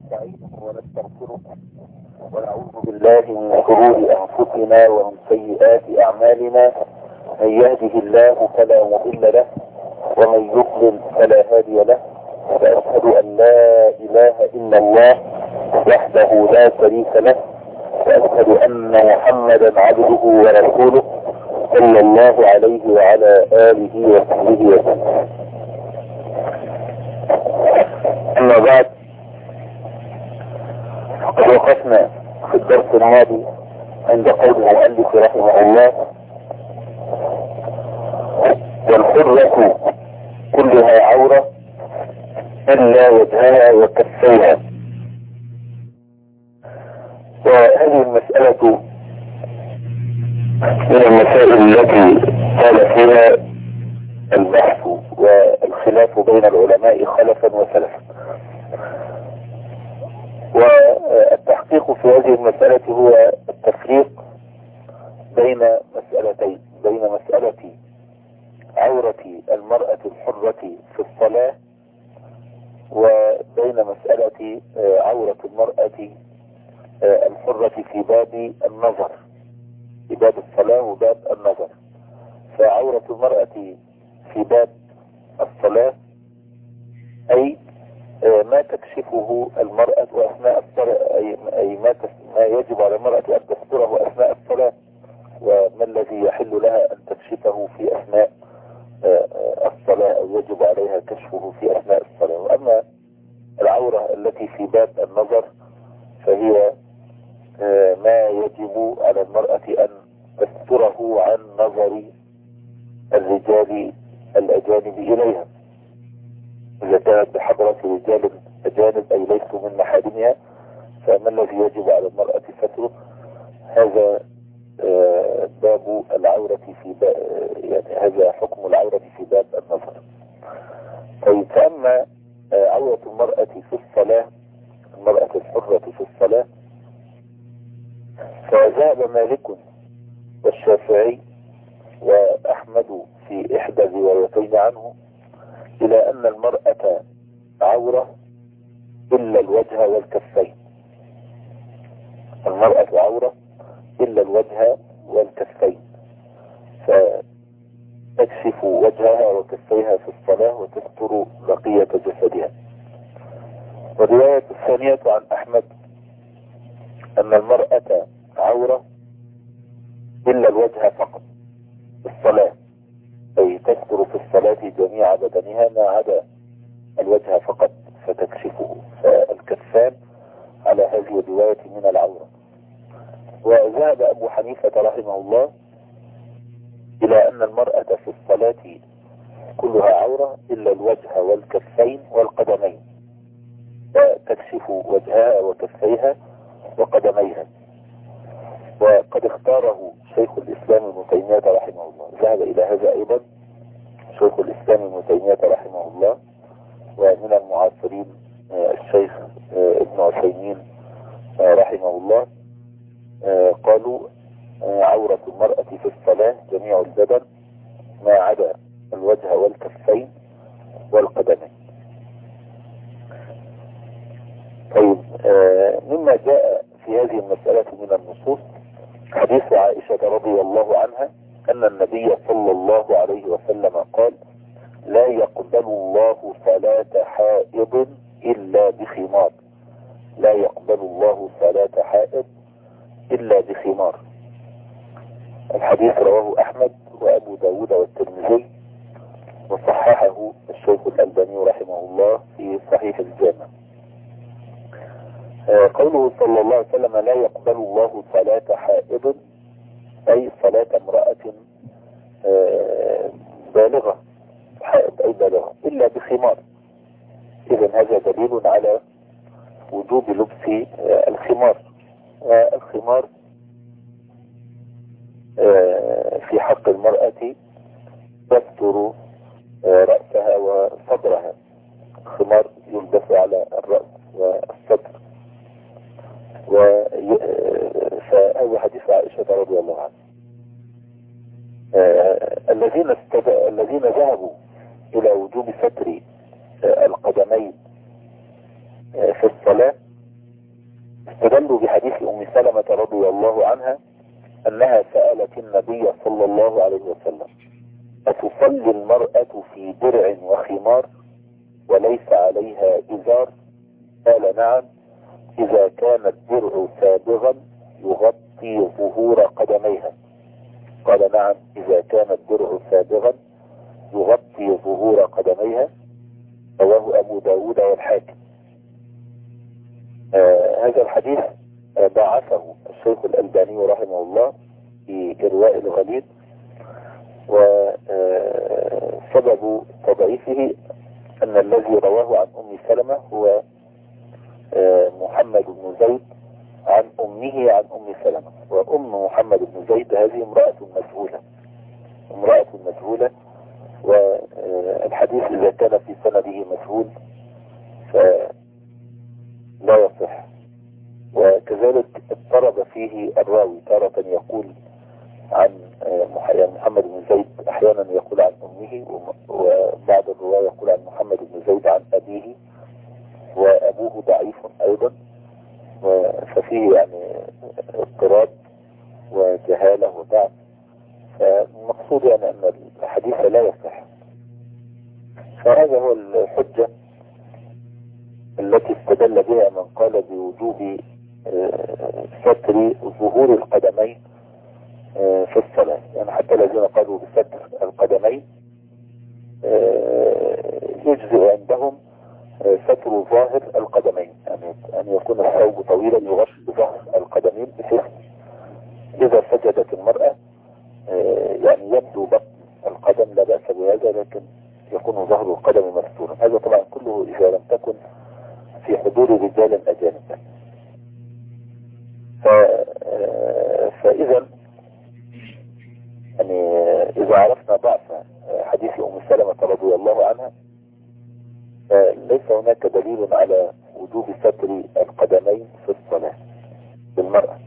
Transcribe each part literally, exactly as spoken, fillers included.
ونستعينه ونستغفره ونعوذ بالله من شرور أنفسنا ومن سيئات أعمالنا. من يهده الله فلا مضل له ومن يضلل فلا هادي له، وأشهد أن لا إله إلا الله وحده لا شريك له، وأشهد أن محمدا عبده ورسوله صلى الله عليه وعلى آله وصحبه وسلم. أما بعد، فقد وقفنا في الدرس الماضي عند قول المؤلف رحمه الله: والحرة كلها عورة إلا وجهها وكفيها. وهذه المسألة من المسائل التي قال فيها البحث والخلاف بين العلماء خلفا وسلفا. والتحقيق في هذه المسألة هو التفريق بين مسألتين، بين مسألة عورة المرأة الحرة في الصلاة وبين مسألة عورة المرأة الحرة في باب النظر، في باب الصلاة وباب النظر. فعورة المرأة في باب الصلاة أي ما تكشفه المرأة أثناء الصلاة، أي ما ما يجب على المرأة أن تستره أثناء الصلاة، وما الذي يحل لها أن تكشفه في أثناء الصلاة أو يجب عليها كشفه في أثناء الصلاة. وأما العورة التي في باب النظر فهي ما يجب على المرأة أن تستره عن نظر الرجال الأجانب إليها، إذا كانت بحضرة رجال أجانب أي ليسوا من محارمها، فما الذي يجب على المرأة ستره؟ هذا باب العورة في باب، يعني هذا حكم العورة في باب النظر. طيب، فأما عورة المرأة في الصلاة، المرأة الحرة في الصلاة، فذهب مالك والشافعي وأحمد في إحدى الروايتين عنه إلى أن المرأة عورة إلا الوجه والكفين. المرأة عورة إلا الوجه والكفين، فتكشف وجهها وكفيها في الصلاة وتستر بقية جسدها. والرواية الثانية عن أحمد أن المرأة عورة إلا الوجه فقط في الصلاة، أي تستر في الصلاة جميع بدنها ما عدا الوجه فقط فتكشفه. فالكفان على هذه الرواية من العورة. وذهب أبو حنيفة رحمه الله إلى أن المرأة في الصلاة كلها عورة إلا الوجه والكفين والقدمين، فتكشف وجهها وكفيها وقدميها. وقد اختاره شيخ الإسلام ابن تيمية رحمه الله، ذهب إلى هذا أيضا شيخ الإسلام ابن تيمية رحمه الله. ومن المعاصرين الشيخ ابن عثيمين رحمه الله قالوا عورة المرأة في الصلاة جميع البدن ما عدا الوجه والكفين والقدمين. طيب، مما جاء في هذه المسألة من النصوص حديث عائشة رضي الله عنها أن النبي صلى الله عليه وسلم قال: لا يقبل الله صلاة حائض إلا بخمار. لا يقبل الله صلاة حائض إلا بخمار. الحديث رواه أحمد وأبو داود والترمذي، وصححه الشيخ الألباني رحمه الله في صحيح الجامع. قوله صلى الله عليه وسلم: لا يقبل الله صلاة حائض أي صلاة امرأة بالغة، حائض أي بالغة، إلا بخمار. إذن هذا دليل على وجوب لبس الخمار. والخمار في حق المرأة تستر رأسها وصدرها. الخمار يلبس على الرأس والصدر. فهذا حديث عائشة رضي الله عنها. الذين استد... الذين ذهبوا إلى وجوب ستر القدمين في الصلاة استدلوا بحديث أم سلمة رضي الله عنها أنها سألت النبي صلى الله عليه وسلم: أتصلي المرأة في درع وخمار وليس عليها إزار؟ قال: نعم، إذا كان الدرع سابغا يغطي ظهور قدميها. قال: نعم، إذا كان الدرع سابغا يغطي ظهور قدميها. رواه أبو داود والحاكم. آه هذا الحديث آه ضعفه الشيخ الألباني رحمه الله في إرواء الغليل، وسبب تضعيفه أن الذي رواه عن أم سلمة هو آه محمد بن زيد عن أمه عن أم سلمة، وأم محمد بن زيد هذه امرأة مجهولة امرأة مجهولة والحديث إذا كان في سنده مجهول فلا يصح. وكذلك اضطرب فيه الراوي، تارة يقول عن محمد بن زيد، أحيانا يقول عن أمه، وبعض الرواية يقول عن محمد بن زيد عن أبيه، وأبوه ضعيف أيضا، ففيه يعني اضطراب وجهالة وضعف. فالمقصود يعني أن الحديث لا يصح. فهذا هو الحجة التي استدل بها من قال بوجوب ستر ظهور القدمين في الصلاة. يعني حتى الذين قالوا بستر القدمين يجزئ عندهم ستر ظاهر القدمين، يعني أن يكون الثوب طويلا يغطي ظهر القدمين، بحيث إذا سجدت المرأة يعني يبدو بطن القدم، لا بأس بهذا، لكن يكون ظهر القدم مستورا. هذا طبعا كله إذا لم تكن في حضور رجال أجانب. فإذا يعني إذا عرفنا ضعف حديث أم سلمة رضي الله عنها، فليس هناك دليل على وجوب ستر القدمين في الصلاة بالمرأة.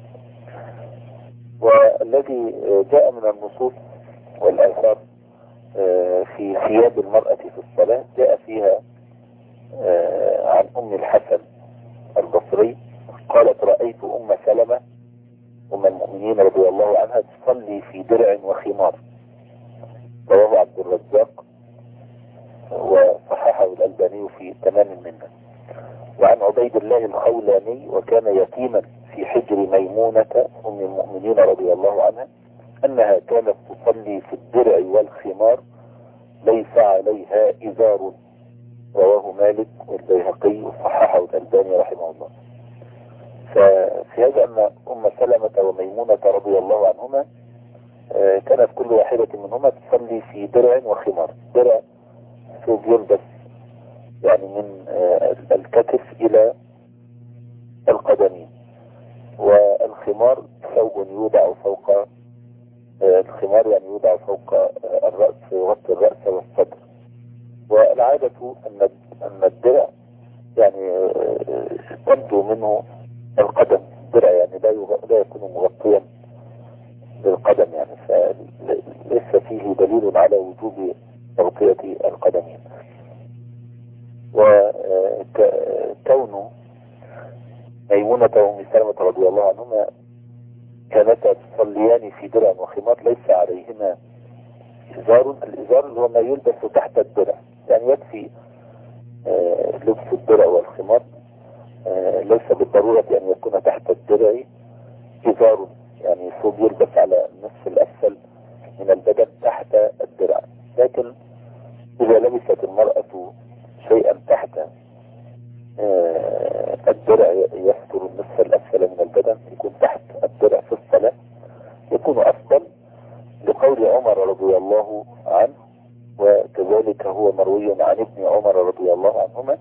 والذي جاء من النصوص والآثار في ثياب المرأة في الصلاة جاء فيها عن أم الحسن البصري قالت: رأيت أم سلمة أم المؤمنين رضي الله عنها تصلي في درع وخمار. رواه عبد الرزاق وصححه الألباني في تمام المنة. وعن عبيد الله الخولاني وكان يتيما في حجر ميمونة أم المؤمنين رضي الله عنها أنها كانت تصلي في الدرع والخمار ليس عليها إزار. رواه مالك والبيهقي وصححه الألباني رحمه الله. ففي هذا أن أم سلمة وميمونة رضي الله عنهما كانت كل واحدة منهما تصلي في درع وخمار. درع ثوب يلبس يعني من الكتف إلى القدمين، والخمار ثوب يوضع فوق الخمار، يعني يوضع فوق الرأس ويغطي الرأس والصدر. والعادة أن أن الدرع يعني تبدو منه القدم، الدرع يعني لا لا يكون مغطيا بالقدم، يعني فليس فيه دليل على وجوب تغطية القدمين. وكون ميمونة وأم سلمة رضي الله عنهما كانتا تصليان في درع وخمار ليس عليهما إزار. الإزار اللي هو ما يلبس تحت الدرع، يعني يكفي لبس الدرع والخمار، ليس بالضرورة أن يكون تحت الدرع إزار، يعني ثوب يلبس على النصف الأسفل من البدن تحت الدرع. لكن إذا لبست المرأة شيئا تحت الدرع يستر النصف الأسفل من البدن، يكون تحت الدرع في الصلاة، يكون أفضل، لقول عمر رضي الله عنه، وكذلك هو مروي عن ابن عمر رضي الله عنهما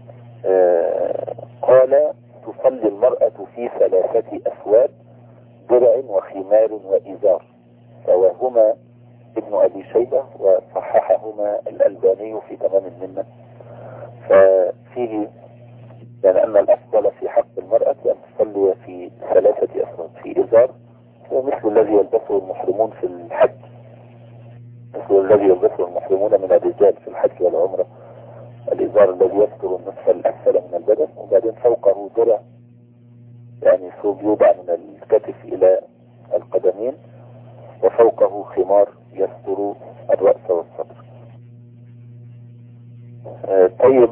قال: تصلي المرأة في ثلاثة أثواب: درع وخمار وإزار. رواهما ابن أبي شيبة وصححهما الألباني في تمام المنة. ففيه يعني أن الأفضل في حق المرأة أن تصلي في ثلاثة أثواب: في إزار، ومثل الذي يلبسه المحرمون في الحج، مثل الذي يلبسه المحرمون من الرجال في الحج والعمرة، الإزار الذي يستر النصف الأسفل من البدن، وبعدين فوقه درع يعني ثوب يوضع من الكتف إلى القدمين وفوقه خمار يستر الرأس والصدر. آه طيب،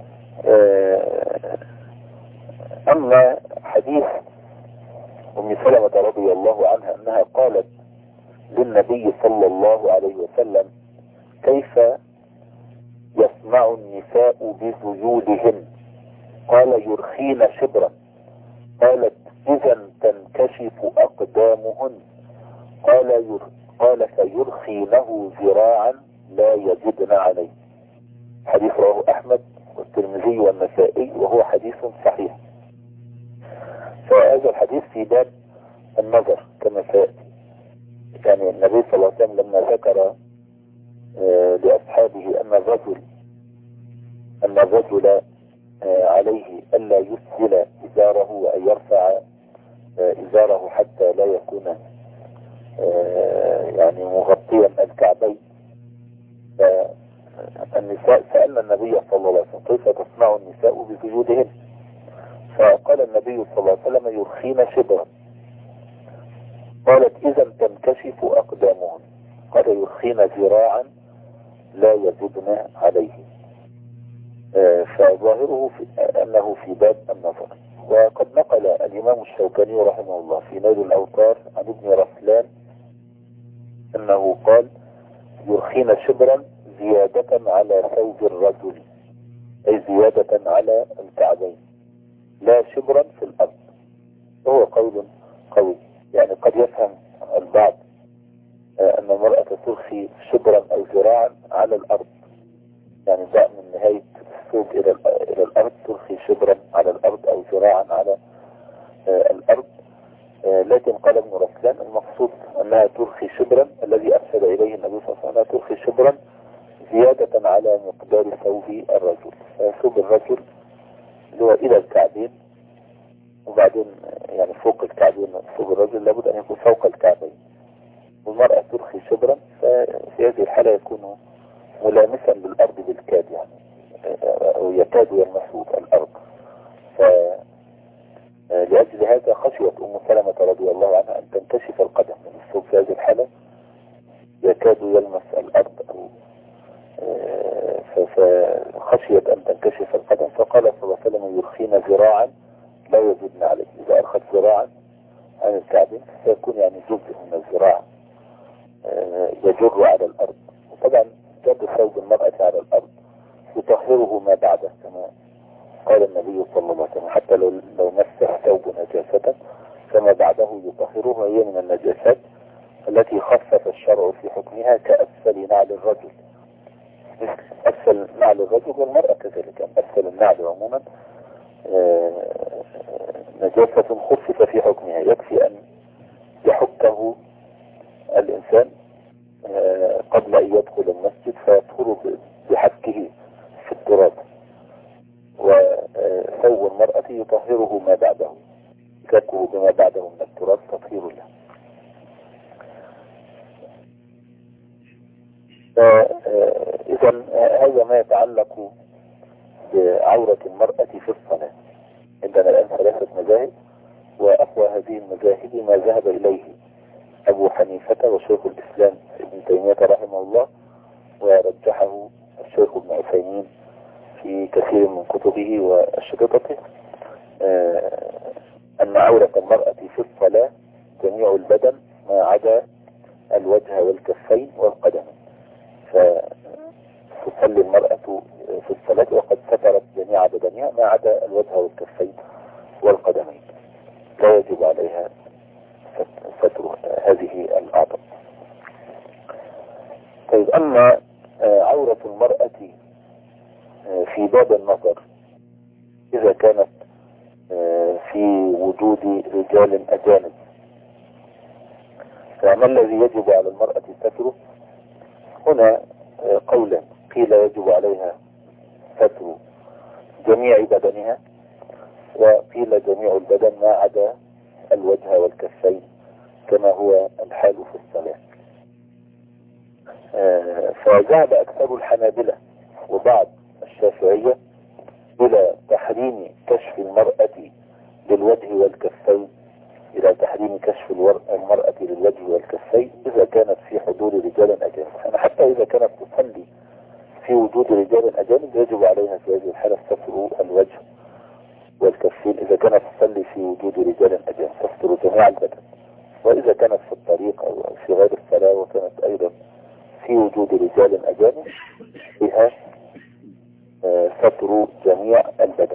آه أما حديث أم سلمة رضي الله عنها أنها قالت للنبي صلى الله عليه وسلم: كيف يصنع النساء بزيودهن؟ قال: يرخين شبرا. قالت: إذا تنكشف أقدامهن. قال ير... قال فيرخينه ذراعا لا يزدن عليه. حديث رواه أحمد والترمذي والنسائي وهو حديث صحيح. فهذا الحديث في باب النظر كما سيأتي. يعني النبي صلى الله عليه وسلم لما ذكر آه لأصحابه أن الرجل أن الرجل آه عليه ألا يسهل إزاره وأن يرفع آه إزاره حتى لا يكون آه يعني مغطيا الكعبين. فالنساء سألنا النبي صلى الله عليه وسلم: كيف تصنع النساء بسجودهن؟ فقال النبي صلى الله عليه وسلم: يرخين شبرا. قالت: إذا تنكشف أقدامهن. قال: يرخين ذراعا لا يزدن عليه. آه فظاهره في أنه في باب النظر. وقد نقل الإمام الشوكاني رحمه الله في نيل الأوطار عن ابن رسلان أنه قال: يرخين شبرا زيادة على ثوب الرجل، أي زيادة على الكعبين، لا شبرا في الأرض. وهو قول قوي. يعني قد يفهم البعض أن المرأة ترخي شبرا أو ذراعا على الأرض، يعني ضع من نهاية الثوب إلى إلى الأرض ترخي شبرا على الأرض أو ذراعا على الأرض. لكن قال ابن رسلان المقصود أنها ترخي شبرا، الذي أرشد إليه النبي صلى الله عليه وسلم، ترخي شبرا زيادة على مقدار ثوب الرجل. ثوب الرجل اللي هو إلى الكعبين، وبعدين يعني فوق الكعبين ثوب الرجل لابد أن يكون فوق الكعبين. والمرأة ترخي شبرا، ففي هذه الحالة يكون ملامسا للأرض بالكاد، يعني أو يكاد يلمس الأرض. فلأجل هذا خشيت أم سلمة رضي الله عنها أن تنكشف القدم من الثوب في هذه الحالة، يكاد يلمس الأرض، أو فخشيت أن تنكشف القدم. فقال صلى الله عليه وسلم: يرخين ذراعا لا يزدن عليه. إذا أرخت ذراعا عن الكعبين سيكون يعني جزء من الذراع يجر على الأرض. وطبعا جد ثوب المرأة على الأرض يطهره ما بعده، كما قال النبي صلى الله عليه وسلم: حتى لو لو مس ثوب نجاسة فما بعده يطهره. وهي من النجاسات التي خفف الشرع في حكمها كأسفل نعل الرجل. أسفل نعل الرجل والمرأة كذلك. أسفل النعل عموما نجاسة خفف في حكمها، يكفي أن يحكه الإنسان قبل أن يدخل المسجد فيطهر بحكه في التراب. وثوب المرأة يطهره ما بعده، كاكه بما بعده من التراب تطهير له. إذن هذا ما يتعلق بعورة المرأة في الصلاة. عندنا الآن ثلاثة مذاهب، وأقوى هذه المذاهب ما ذهب إليه أبو حنيفة وشيخ الإسلام ابن تيمية رحمه الله، ورجحه الشيخ ابن عثيمين في كثير من كتبه وأشرطته، أن عورة المرأة في الصلاة جميع البدن ما عدا الوجه والكفين والقدم. فتصلي المرأة في الصلاة وقد سترت جميع بدنها ما عدا الوجه والكفين والقدمين، لا يجب عليها ستر هذه الأعضاء. طيب، أما عورة المرأة في باب النظر إذا كانت في وجود رجال أجانب، فما الذي يجب على المرأة ستره؟ هنا قولا: قيل يجب عليها ستر جميع بدنها، وقيل جميع البدن ما عدا الوجه والكفين كما هو الحال في الصلاة. فذهب أكثر الحنابلة وبعض الشافعية إلى تحريم كشف المرأة للوجه والكفين رجال أجانب يجب عليها في هذه الحالة ستر الوجه والكفين إذا كانت تصلي في وجود رجال أجانب تستر جميع البدن، وإذا كانت في الطريق أو في غير الصلاة وكانت أيضا في وجود رجال أجانب بها ستر جميع البدن.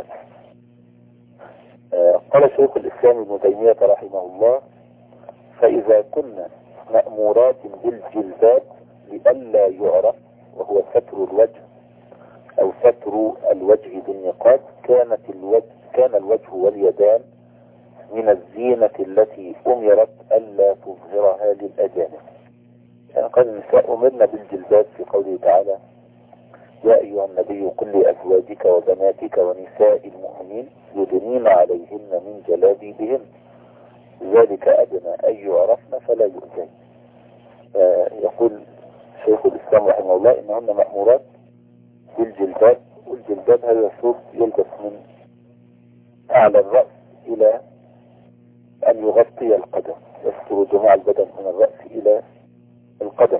قال شيخ الإسلام ابن تيمية رحمه الله: فإذا كنا مأمورات بالجلباب لئلا يعرف وهو ستر الوجه أو ستر الوجه بالنقاب كانت الوجه كان الوجه واليدان من الزينة التي أمرت ألا تظهرها للأجانب. يعني قال النساء أمرنا بالجلباب في قوله تعالى: يا أيها النبي قل لأزواجك وبناتك ونساء المؤمنين يدنين عليهن من جلابيبهن ذلك أدنى أن يعرفن فلا يؤذين. يقول شيخ الإسلام رحمه الله إنهن مأمورات بالجلباب، والجلباب هذا ثوب يلبس من أعلى الرأس إلى أن يغطي القدم، يستر جميع البدن من الرأس إلى القدم.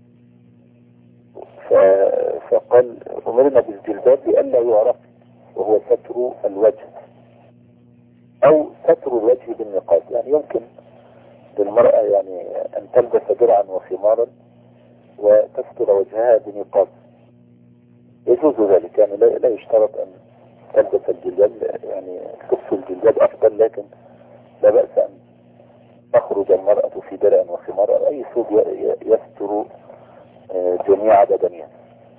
فقال أمرنا بالجلباب لئلا يعرف وهو ستر الوجه أو ستر الوجه بالنقاب. يعني يمكن للمرأة يعني أن تلبس درعا وخمارا وتستر وجهها بنقاب، يجوز ذلك، يعني لا, لا يشترط أن تلبس الجلباب، يعني كف الجلباب أفضل، لكن لا بأس أن تخرج المرأة في درع وخمار أو أي ثوب يستر جميع بدنها.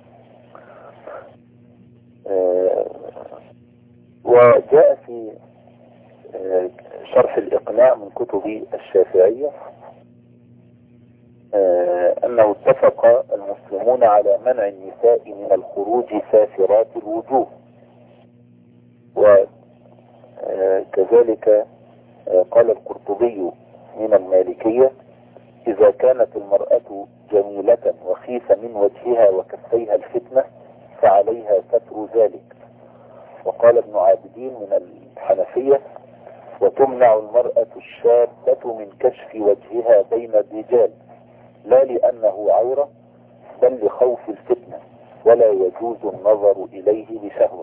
وجاء في شرح الإقناع من كتب الشافعية أنه اتفق المسلمون على منع النساء من الخروج سافرات الوجوه، وكذلك قال القرطبي من المالكية: إذا كانت المرأة جميلة وخيف من وجهها وكفيها الفتنة فعليها ستر ذلك. وقال ابن عابدين من الحنفية: وتمنع المرأة الشابة من كشف وجهها بين الرجال لا لأنه عورة بل لخوف الفتنة ولا يجوز النظر إليه بشهوة.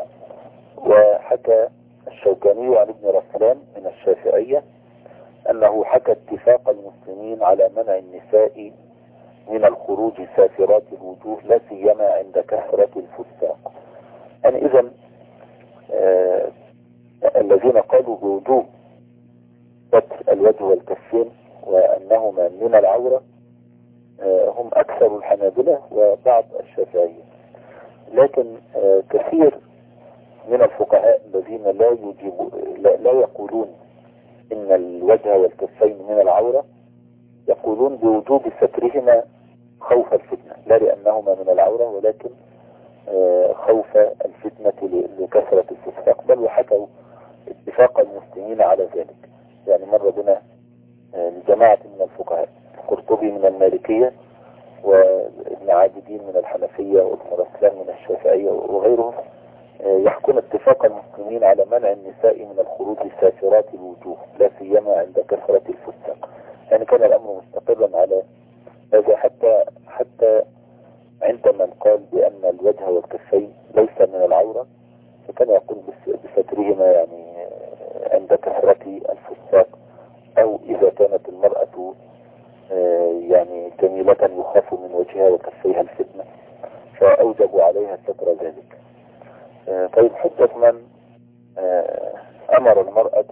وحكى الشوكاني عن ابن رسلان من الشافعية أنه حكى اتفاق المسلمين على منع النساء من الخروج سافرات الوجوه لا سيما عند كثرة الفساق. يعني إذن آه الذين قالوا بوجوب ستر الوجه والكفين وأنهما من العورة آه هم أكثر الحنابلة وبعض الشافعية، لكن آه كثير من الفقهاء الذين لا يجيبوا لا, لا يقولون إن الوجه والكفين من العورة يقولون بوجوب سترهما خوف الفتنة، لا لأنهما من العورة ولكن خوف الفتنة لكثرة الفساق. بل وحكوا اتفاق المسلمين على ذلك. يعني مر بنا لجماعة من الفقهاء، القرطبي من المالكية وابن عابدين من الحنفية وابن رسلان من الشافعية وغيرهم يحكون اتفاق المسلمين على منع النساء من الخروج سافرات الوجوه لا سيما عند كثرة الفساق. يعني كان الأمر مستقرا على هذا حتى حتى عند من قال بأن الوجه والكفين ليس من العورة فكان يقول بسترهما يعني عند كثرة الفساق، أو إذا كانت المرأة يعني جميلة يخاف من وجهها وكفيها الفتنة فأوجبوا عليها ستر ذلك. طيب حجة من أمر المرأة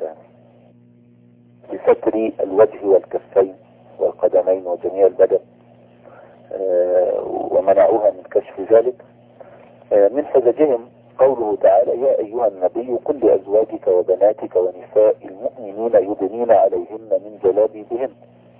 بستر الوجه والكفين والقدمين وجميع البدن ومنعوها من كشف ذلك؟ من حججهم قوله تعالى: يا أيها النبي قل لأزواجك وبناتك ونساء المؤمنين يدنين عليهن من جلابيبهن.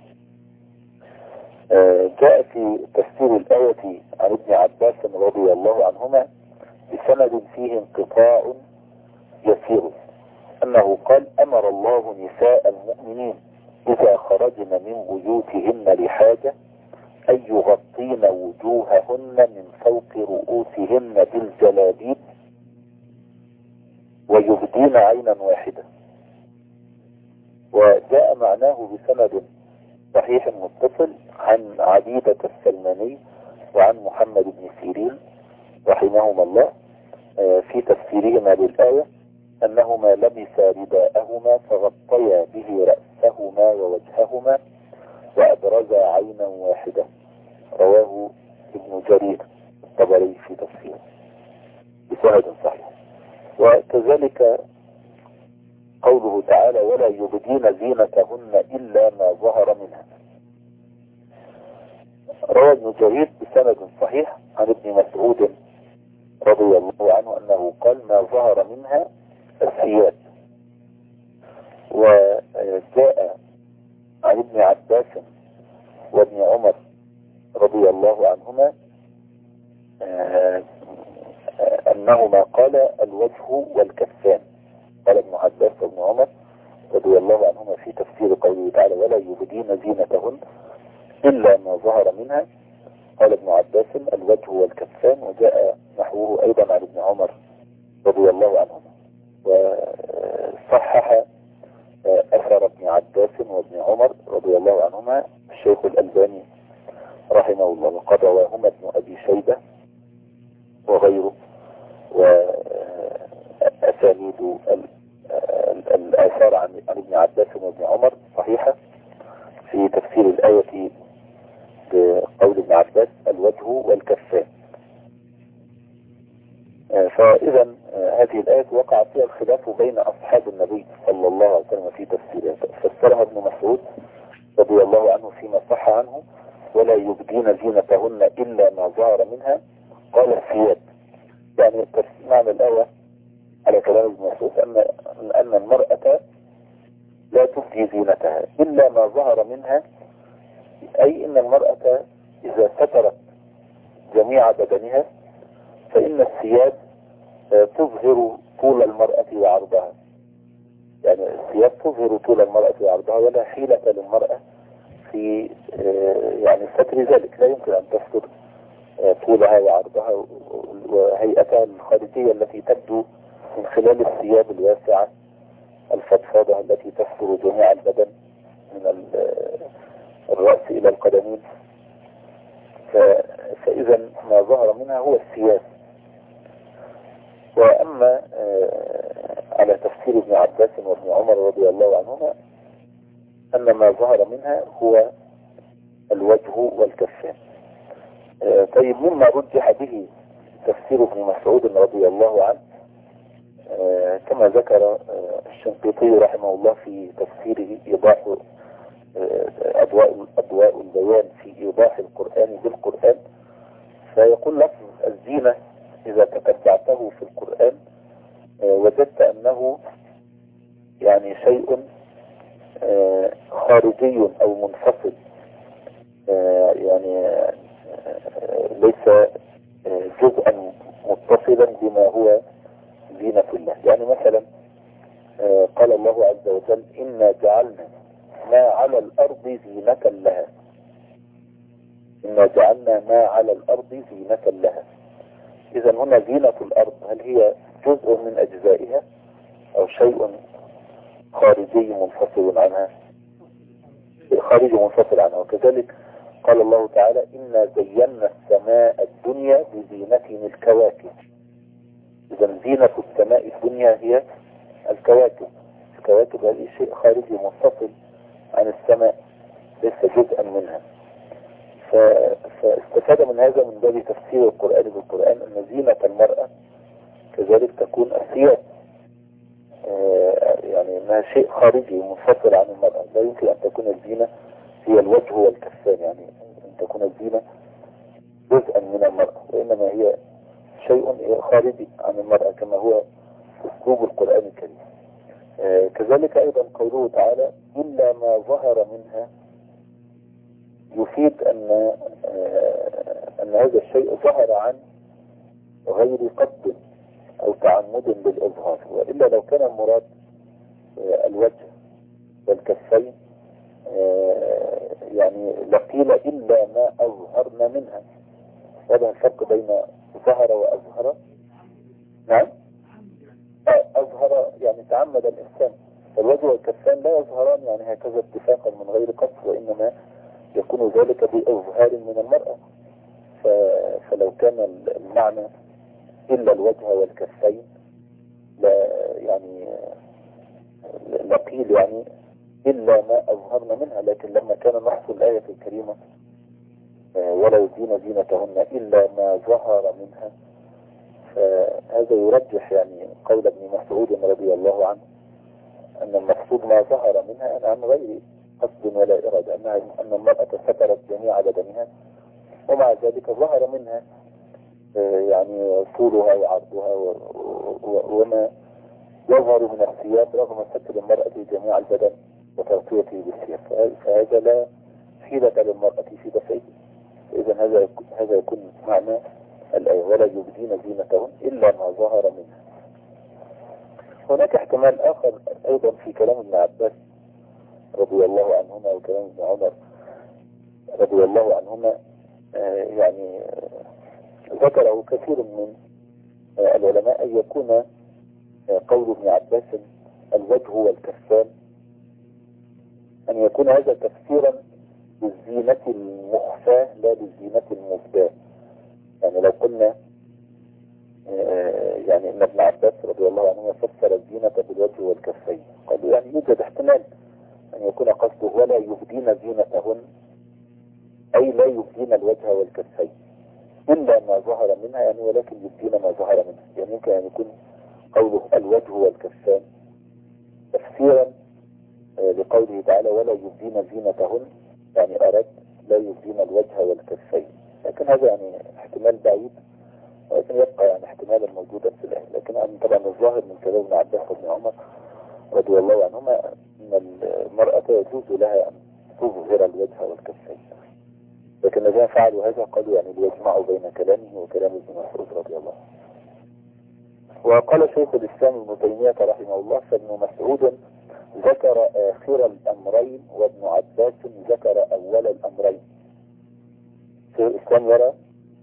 جاء في تفسير الآية عن ابن عباس رضي الله عنهما بسند فيه انقطاع يسير أنه قال: أمر الله نساء المؤمنين إذا خرجن من بيوتهن لحاجة أن يغطين وجوههن من فوق رؤوسهن بالجلابيب ويبدين عينا واحدة. وجاء معناه بسند صحيح متصل عن عبيدة السلماني وعن محمد بن سيرين رحمهما الله في تفسيرهما للآية أنهما لبسا رداءهما فغطيا به رأسهما ووجههما وأبرزا عينا واحدة. رواه ابن جرير الطبري في تفسيره بسند صحيح. وكذلك قوله تعالى ولا يبدين زينتهن إلا ما ظهر منها. روى ابن جرير بسند صحيح عن ابن مسعود رضي الله عنه أنه قال ما ظهر منها الثياب. وجاء عن ابن عباس وابن عمر رضي الله عنهما أنهما قال الوجه والكفان. قال ابن عباس وابن عمر رضي الله عنهما في تفسير قوله تعالى ولا يبدين زينتهن إلا ما ظهر منها، قال ابن عباس الوجه والكفان، وجاء نحوه أيضا عن ابن عمر رضي الله عنهما. وصحح أثر ابن عباس وابن عمر رضي الله عنهما الشيخ الألباني رحمه الله، وقد رواهما ابن أبي شيبة وغيره. وأسانيد الآثار عن ابن عباس وابن عمر صحيحة في تفسير الآية بقول ابن عباس الوجه والكفان. فإذا هذه الآية وقع فيها الخلاف بين أصحاب النبي صلى الله عليه وسلم في تفسيرها. فسرها ابن مسعود رضي الله عنه فيما صح عنه ولا يبدين زينتهن إلا ما ظهر منها، قال الثياب. يعني معنى الآية على كلام ابن مسعود أن أن المرأة لا تبدي زينتها إلا ما ظهر منها، أي أن المرأة إذا سترت جميع بدنها فإن الثياب تظهر طول المرأة وعرضها. يعني الثياب تظهر طول المرأة وعرضها، ولا حيلة للمرأة في يعني ستر ذلك. لا يمكن أن تستر طولها وعرضها وهيئتها الخارجية التي تبدو من خلال الثياب الواسعة الفضفاضة التي تستر جميع البدن من الرأس إلى القدمين. فإذا ما ظهر منها هو الثياب. وأما على تفسير ابن عباس وابن عمر رضي الله عنهما أن ما ظهر منها هو الوجه والكفان. طيب مما رجح به تفسير ابن مسعود رضي الله عنه كما ذكر الشنقيطي رحمه الله في تفسيره إيضاح أضواء أضواء البيان في إيضاح القرآن بالقرآن، فيقول لفظ الزينة إذا تتبعته في القرآن وجدت أنه يعني شيء خارجي أو منفصل، يعني ليس جزءا متصلا بما هو زينة الله. يعني مثلا قال الله عز وجل إنا جعلنا ما على الأرض زينة لها. إنا جعلنا ما على الأرض زينة لها. إذا هنا زينة الأرض هل هي جزء من أجزائها أو شيء خارجي منفصل عنها؟ خارجي منفصل عنها. وكذلك قال الله تعالى إنا زينا السماء الدنيا بزينة الكواكب. إذا زينة السماء الدنيا هي الكواكب. الكواكب هذه شيء خارجي منفصل عن السماء ليس جزءا منها. فاستفاد من هذا من باب تفسير القرآن بالقرآن أن زينة المرأة كذلك تكون الثياب، يعني انها شيء خارجي منفصل عن المرأة. لا يمكن أن تكون الزينة هي الوجه والكفان، يعني أن تكون الزينة جزءا من المرأة، وإنما هي شيء خارجي عن المرأة كما هو أسلوب القرآن الكريم. كذلك أيضا قوله تعالى إلا ما ظهر منها يفيد أن أن هذا الشيء ظهر عن غير قصد أو تعمد للإظهار، وإلا لو كان المراد الوجه والكفين يعني لقيل إلا ما أظهرنا منها. هذا الفرق بين ظهر وأظهر. نعم أظهر يعني تعمد الإنسان، فالوجه والكفان لا يظهران يعني هكذا اتفاقا من غير قصد، وإنما يكون ذلك بإظهار من المرأة. فلو كان المعنى إلا الوجه والكفين، لا يعني لا قيل يعني إلا ما أظهرنا منها، لكن لما كان نص الآية الكريمة ولا يبدين زينتهن إلا ما ظهر منها، فهذا يرجح يعني قول ابن مسعود رضي الله عنه أن المقصود ما ظهر منها عن غير قصد ولا إرادة، أنها أن المرأة سترت جميع بدنها ومع ذلك ظهر منها يعني طولها وعرضها وما يظهر من الثياب رغم ستر المرأة جميع البدن وتغطيته بالثياب، فهذا لا حيلة للمرأة في دفعه. إذا هذا هذا يكون معنى الآية ولا يبدين زينتهن إلا ما ظهر منها. هناك احتمال آخر أيضا في كلام ابن عباس رضي الله عنهما وكلام ابن عمر رضي الله عنهما، آه يعني آه ذكره كثير من آه العلماء أن يكون آه قول ابن عباس الوجه والكفان، أن يكون هذا تفسيرا للزينة المخفاة لا للزينة المبداة. يعني لو قلنا آه يعني ان ابن عباس رضي الله عنه فسر الزينة بالوجه والكفين، قالوا يعني يوجد احتمال أن يكون قصده ولا يبدين زينتهن أي لا يبدين الوجه والكفين إلا ما ظهر منها، يعني ولكن يبدين ما ظهر منها. يعني يمكن أن يكون قوله الوجه والكفان تفسيرا آه لقوله تعالى ولا يبدين زينتهن، يعني أراد لا يبدين الوجه والكفين، لكن هذا يعني احتمال بعيد، ولكن يبقى يعني احتمالا موجودا في الآية. لكن طبعا الظاهر من كلام ابن عباس وابن عمر رضي الله عنهما أن المرأة يجوز لها أن تظهر الوجه والكفين، لكن الذين فعلوا هذا قالوا يعني ليجمعوا بين كلامه وكلام ابن مسعود رضي الله عنه. وقال شيخ الإسلام ابن تيمية رحمه الله فابن مسعود ذكر آخر الأمرين وابن عباس ذكر أول الأمرين. شيخ الإسلام يرى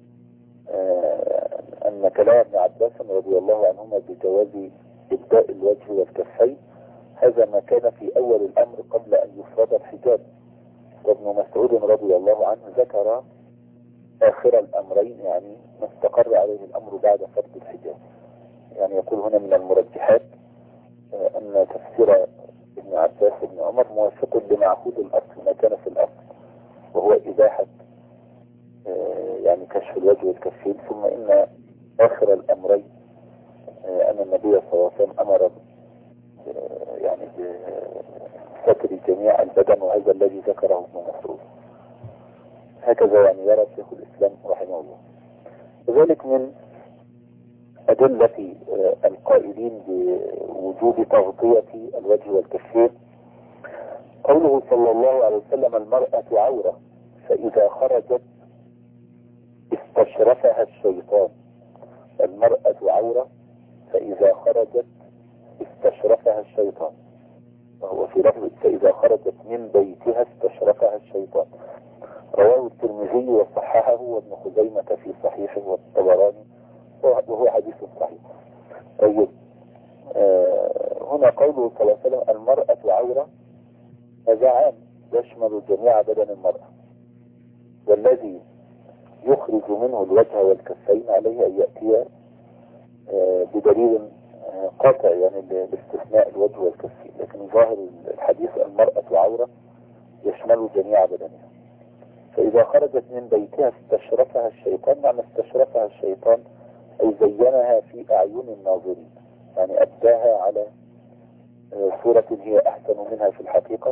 آه أن كلام ابن عباس رضي الله عنهما بجواز إبداء الوجه والكفين هذا ما كان في أول الأمر قبل أن يفرض الحجاب، وابن مسعود رضي الله عنه ذكر آخر الأمرين يعني ما استقر عليه الأمر بعد فرض الحجاب. يعني يقول هنا من المرجحات آه أن تفسير ابن عباس وابن عمر موافق لمعهود الأصل ما كان في الأصل، وهو إباحة آه يعني كشف الوجه والكفين، ثم إن آخر الأمرين آه أن النبي صلى الله عليه وسلم أمر آه يعني بستر جميع البدن، وهذا الذي ذكره ابن مسعود. هكذا يعني يرى شيخ الإسلام رحمه الله. وذلك من أدلة آه القائلين بوجوب تغطية الوجه والكفين قوله صلى الله عليه وسلم المرأة عورة فإذا خرجت استشرفها الشيطان. المرأة عورة فإذا خرجت استشرفها الشيطان، وهو في لفظ فإذا خرجت من بيتها استشرفها الشيطان. رواه الترمذي وصححه وابن خزيمة في صحيحه والطبراني وهو حديث صحيح. طيب آه هنا قوله صلى الله عليه وسلم المرأة عورة هذا عام يشمل جميع بدن المرأة، والذي يخرج منه الوجه والكفين عليه أن يأتي آه بدليل آه قاطع يعني باستثناء الوجه والكفين، لكن ظاهر الحديث المرأة عورة يشمل جميع بدنها. فإذا خرجت من بيتها استشرفها الشيطان، معنى استشرفها الشيطان أي زينها في أعين الناظرين، يعني أبداها على آه صورة هي أحسن منها في الحقيقة،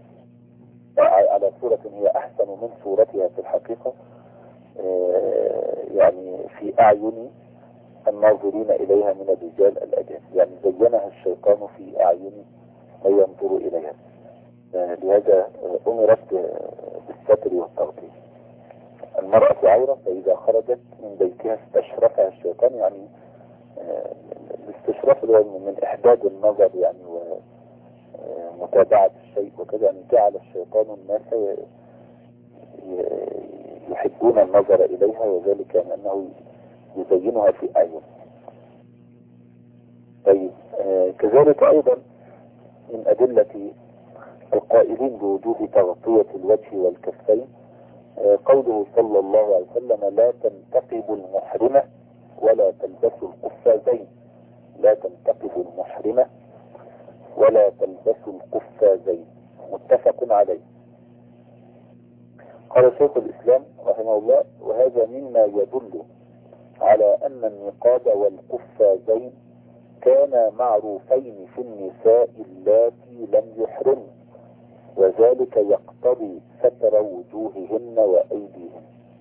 على صورة هي أحسن من صورتها في الحقيقة آه يعني في أعين الناظرين إليها من الرجال الأجانب، يعني زينها الشيطان في أعين من ينظر إليها. آه لهذا آه أمرت بالستر والتغطية. المرأة عورة فإذا خرجت من بيتها استشرفها الشيطان، يعني آه الاستشراف من إحداد النظر يعني ومتابعة الشيء وكذا، يعني جعل الشيطان الناس يحبون النظر إليها، وذلك يعني أنه يزينها في أعين. طيب آه كذلك أيضا من أدلة القائلين بوجوب تغطية الوجه والكفين آه قوله صلى الله عليه وسلم لا تنتقب المحرمة ولا تلبسوا القفازين، لا تنتقب المحرمة ولا تلبسوا القفازين، متفق عليه. قال شيخ الإسلام رحمه الله: وهذا مما يدل على أن النقاب والقفازين كانا معروفين في النساء اللاتي لم يحرمن، وذلك يقتضي ستر وجوههن وأيديهن.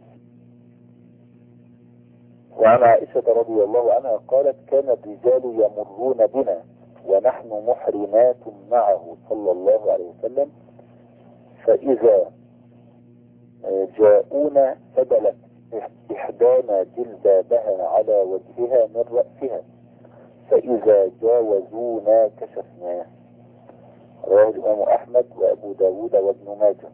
وعن عائشة رضي الله عنها قالت: كان الرجال يمرون بنا ونحن محرمات معه صلى الله عليه وسلم، فإذا جاءونا سدلت إحدانا جلبابها على وجهها من رأسها، فإذا جاوزونا كشفناه. رواه الإمام أحمد وأبو داود وابن ماجه.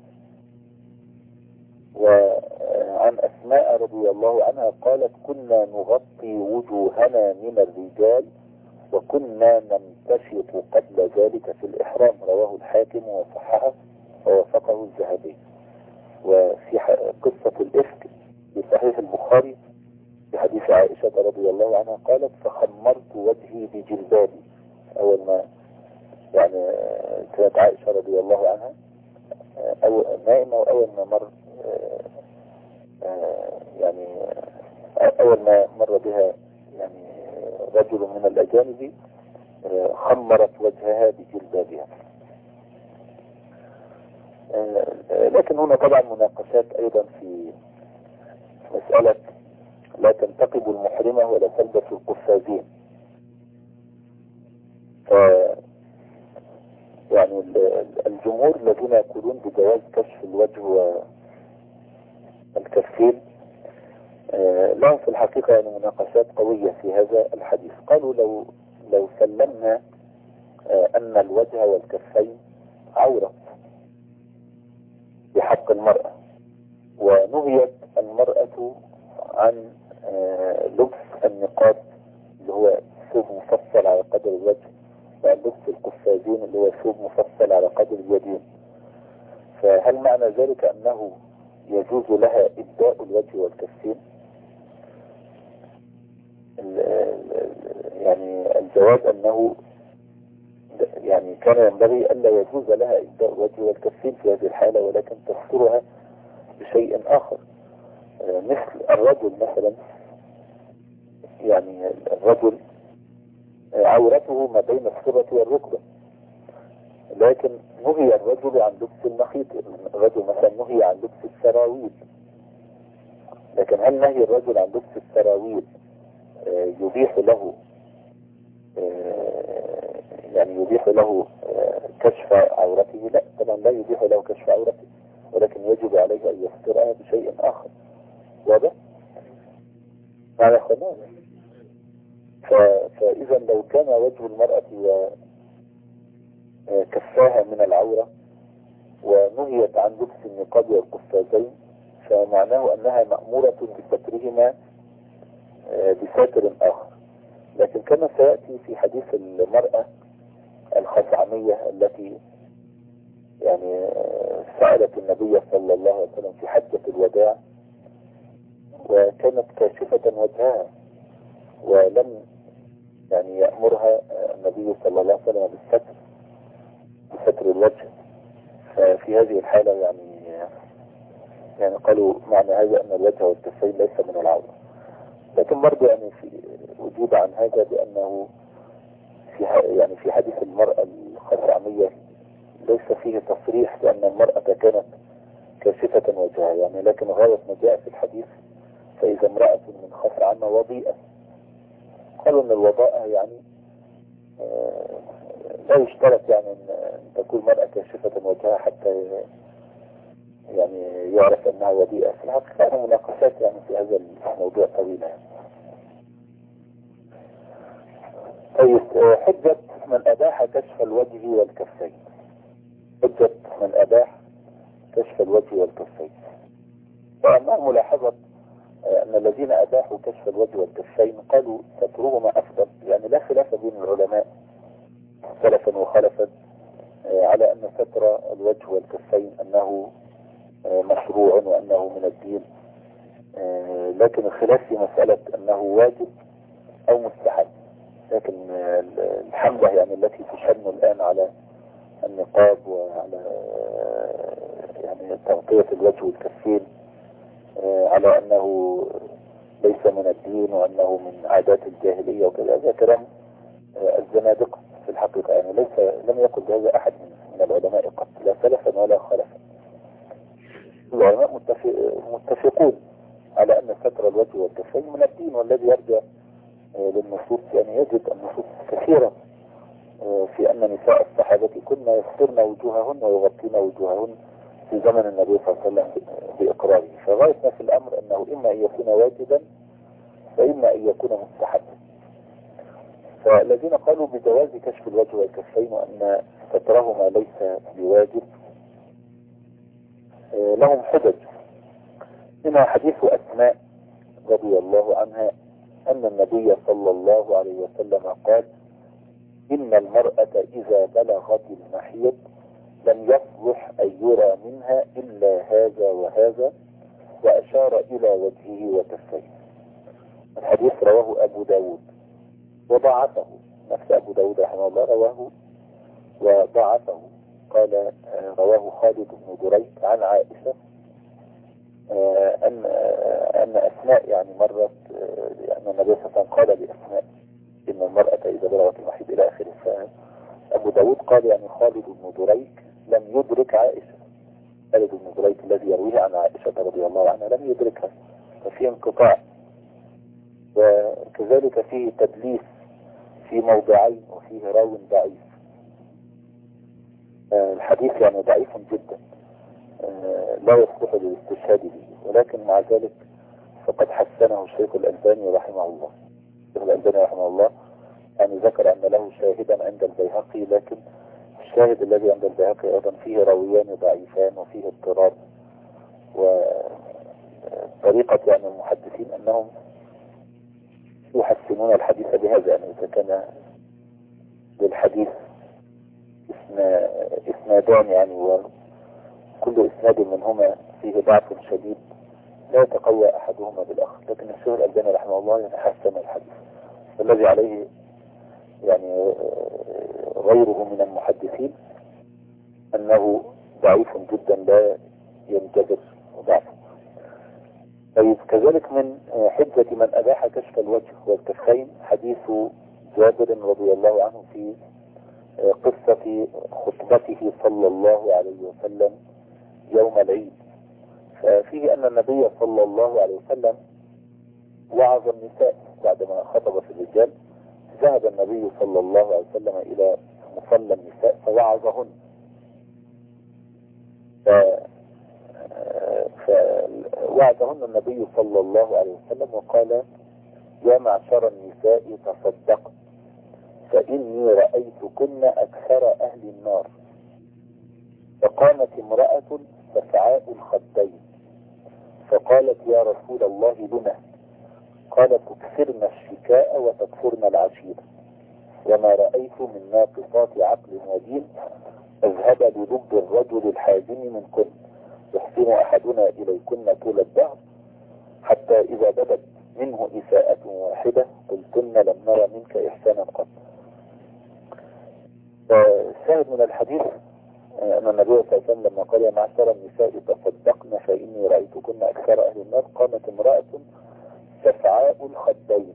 وعن أسماء رضي الله عنها قالت: كنا نغطي وجوهنا من الرجال وكنا نمتشط قبل ذلك في الإحرام. رواه الحاكم وصححه ووافقه الذهبي. وفي قصة الإفك في صحيح البخاري في حديث عائشة رضي الله عنها قالت: فخمرت وجهي بجلبابي. أول ما يعني كانت عائشة رضي الله عنها أو نائمة، وأول ما مر يعني أول ما مر بها يعني رجل من الأجانب خمرت وجهها بجلبابها. لكن هنا طبعا مناقشات أيضا في مسألة لا تنتقب المحرمة ولا تلبس القفازين. يعني الجمهور الذين يقولون بجواز كشف الوجه والكفين لهم في الحقيقة يعني مناقشات قوية في هذا الحديث. قالوا لو لو سلمنا أن الوجه والكفين عورة بحق المرأة، ونهيت المرأة عن لبس النقاب اللي هو ثوب مفصل على قدر الوجه، وعن لبس القفازين اللي هو ثوب مفصل على قدر اليدين، فهل معنى ذلك أنه يجوز لها إبداء الوجه والكفين؟ يعني الجواب أنه يعني كان ينبغي ألا يجوز لها إبداء الوجه والكفين في هذه الحالة، ولكن تسترها بشيء آخر. مثل الرجل مثلا، يعني الرجل عورته ما بين السرة والركبة، لكن نهي الرجل عن لبس المخيط. الرجل مثلا نهي عن لبس السراويل، لكن هل نهي الرجل عن لبس السراويل يبيح له يعني يبيح له كشف عورته؟ لا طبعا، لا يبيح له كشف عورته، ولكن يجب عليه أن يسترها بشيء آخر. واضح؟ معنى خلاص. فإذا لو كان وجه المرأة وكفاها من العورة ونهيت عن لبس النقاب والقفازين، فمعناه أنها مأمورة بسترهما بساتر آخر. لكن كما سيأتي في حديث المرأة الخثعمية التي يعني سألت النبي صلى الله عليه وسلم في حجة الوداع وكانت كاشفة وجهها، ولم يعني يأمرها النبي صلى الله عليه وسلم بالستر بستر الوجه، ففي هذه الحالة يعني يعني قالوا معنى هذا أن الوجه والكفين ليس من العورة. لكن برضه يعني في وجود عن هذا بأنه في يعني في حديث المرأة الخثعمية ليس فيه تصريح بأن المرأة كانت كاشفة وجهها يعني، لكن غاية ما جاء في الحديث: فإذا امرأة من خثعم وضيئة. قالوا أن الوضاءة يعني آه لا يشترط يعني أن تكون مرأة كاشفة وجهها حتى يعني يعرف أنها وضيئة. في الحقيقة مناقشات يعني في هذا الموضوع طويلة يعني. طيب، حجة من أباح كشف الوجه والكفين. حجة من أباح كشف الوجه والكفين، وأنها ملاحظة أن الذين أباحوا كشف الوجه والكفين قالوا سترهما أفضل، يعني لا خلاف بين العلماء سلفا وخلفا على أن ستر الوجه والكفين أنه مشروع وأنه من الدين، لكن الخلاف في مسألة أنه واجب أو مستحب. لكن الحملة يعني التي تشن الآن على النقاب وعلى يعني تغطية الوجه والكفين على أنه ليس من الدين وأنه من عادات الجاهلية وكذا، هذا كلام الزنادقة في الحقيقة. يعني ليس لم يقل بهذا أحد من العلماء قط، لا سلفا ولا خلفا. العلماء متفق متفقون على أن ستر الوجه والكفين من الدين، والذي يرجع للنصوص يعني يجد النصوص كثيرة في أن نساء الصحابة كنا يسترن وجوههن ويغطين وجوههن في زمن النبي صلى الله عليه وسلم بإقراره. فغاية ما في الأمر أنه إما أن يكون واجبا وإما أن يكون مستحبا. فالذين قالوا بجواز كشف الوجه والكفين وأن سترهما ليس بواجب لهم حجج، منها حديث أسماء رضي الله عنها أن النبي صلى الله عليه وسلم قال: إن المرأة إذا بلغت المحيض لم يصلح أن يرى منها إلا هذا وهذا، وأشار إلى وجهه وكفيه. الحديث رواه أبو داود وضعفه، نفس أبو داود رحمه الله رواه وضعفه. قال رواه خالد بن دريك عن عائشة أن أن أسماء يعني مرت، أن النبي صلى الله عليه وسلم قال لأسماء إن المرأة إذا بلغت المحيض إلى آخره. فأبو داود قال يعني خالد بن دريك لم يدرك عائشة. خالد بن دريك الذي يرويه عن عائشة رضي الله عنها لم يدركها، ففيه انقطاع. وكذلك فيه تدليس في موضعين وفيه راو ضعيف. الحديث يعني ضعيف جدا لا يصلح للاستشهاد به، ولكن مع ذلك فقد حسنه الشيخ الألباني رحمه الله. الشيخ الألباني رحمه الله يعني ذكر أن له شاهدا عند البيهقي، لكن الشاهد الذي عند البيهقي أيضا فيه راويان ضعيفان وفيه اضطراب. وطريقة يعني المحدثين أنهم يحسنون الحديث بهذا، يعني إذا كان للحديث إسنادان يعني وكل إسناد منهما فيه ضعف شديد لا يتقوى أحدهما بالآخر، لكن الشيخ الألباني رحمه الله يعني حسن الحديث. الذي عليه يعني غيره من المحدثين أنه ضعيف جدا لا ينجبر ضعفه. طيب كذلك من حجة من أباح كشف الوجه والكفين حديث جابر رضي الله عنه في قصة خطبته صلى الله عليه وسلم يوم العيد. ففيه أن النبي صلى الله عليه وسلم وعظ النساء بعدما خطب في الرجال. ذهب النبي صلى الله عليه وسلم إلى مصلى النساء فوعظهن، فوعظهن النبي صلى الله عليه وسلم وقال: يا معشر النساء تصدقن فإني رأيتكن أكثر أهل النار. فقامت امرأة سفعاء الخدين فقالت: يا رسول الله لما؟ قال: تكثرن الشكاء وتكفرن العشير، وما رأيت من ناقصات عقل ودين أذهب للب الرجل الحازم منكن، يحسن أحدنا إليكن طول الدهر، حتى إذا بدت منه إساءة واحدة قلتن لم نرى منك إحسانا قط. فالشاهد من الحديث أن النبي صلى الله عليه وسلم لما قال: يا معشر النساء تصدقن فإني رأيتكن أكثر أهل النار، قامت امرأة سفعاء الخدين.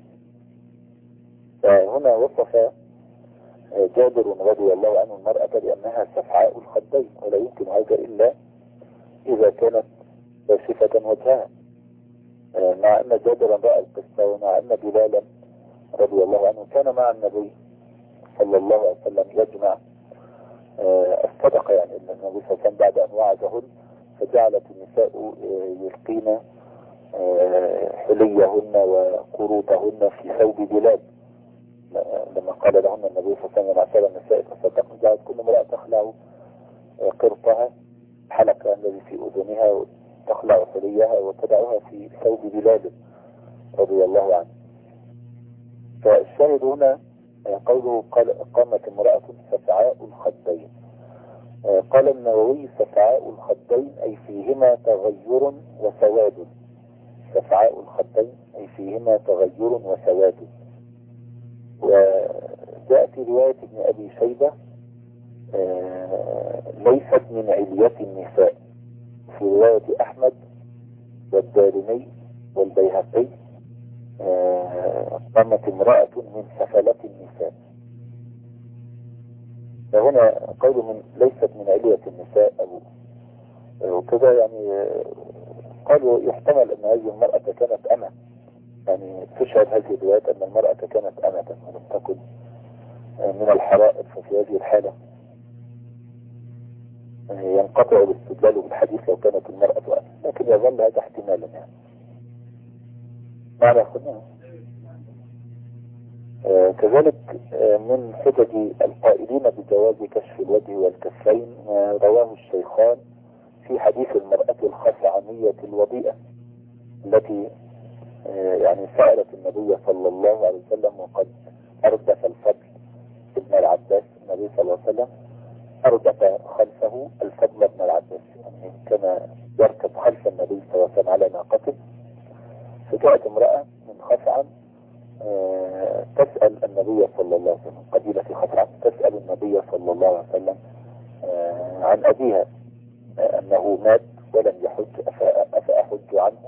فهنا وصف جابر رضي الله عنه المرأة بأنها سفعاء الخدين، ولا يمكن هذا إلا إذا كانت كاشفة وجهها، مع أن جابرا رأى القصة ومع أن بلالا رضي الله عنه كان مع النبي صلى الله عليه وسلم يجمع الصدقة. يعني أن النبي صلى الله عليه وسلم بعد أن وعظهن فجعلت النساء يلقين حليهن وقروطهن في ثوب بلال. لما قال لهن النبي صلى الله عليه وسلم: معشر النساء تصدقن، جعلت كل امرأة تخلع قرطها حلقة الذي في أذنها تخلع حليها وتدعها في ثوب بلال رضي الله عنه. فالشاهد هنا قوله قال: قامت امرأة سفعاء الخدين. قال النووي: سفعاء الخدين أي فيهما تغير وسواد، سفعاء الخدين أي فيهما تغير وسواد. وجاء في رواية ابن أبي شيبة آه ليست من علية النساء. في رواية أحمد والدارمي والبيهقي آه قامت امرأة من سفلة النساء. فهنا قول من ليست من علية النساء أو كذا، يعني قالوا يحتمل أن هذه المرأة كانت أمة، يعني تشهد هذه الروايات أن المرأة كانت أمة ولم تكن من الحرائر. ففي هذه الحالة ينقطع الاستدلال بالحديث لو كانت المرأة أمة، لكن يظل هذا احتمالا يعني. معنى أخذنا آه كذلك آه من حجج القائلين بجواز كشف الوجه والكفين ما رواه الشيخان في حديث المرأة الخثعمية الوضيئة التي آه يعني سألت النبي صلى الله عليه وسلم وقد أردف الفضل ابن العباس. النبي صلى الله عليه وسلم أردف خلفه الفضل ابن العباس، يعني كان يركب خلف النبي صلى الله عليه وسلم على ناقته. فجاءت امرأة من خثعم آه تسأل النبي صلى الله عليه وسلم، قبيلة خثعم تسأل النبي صلى الله عليه وسلم آه عن أبيها آه أنه مات ولم يحج أفأحج عنه.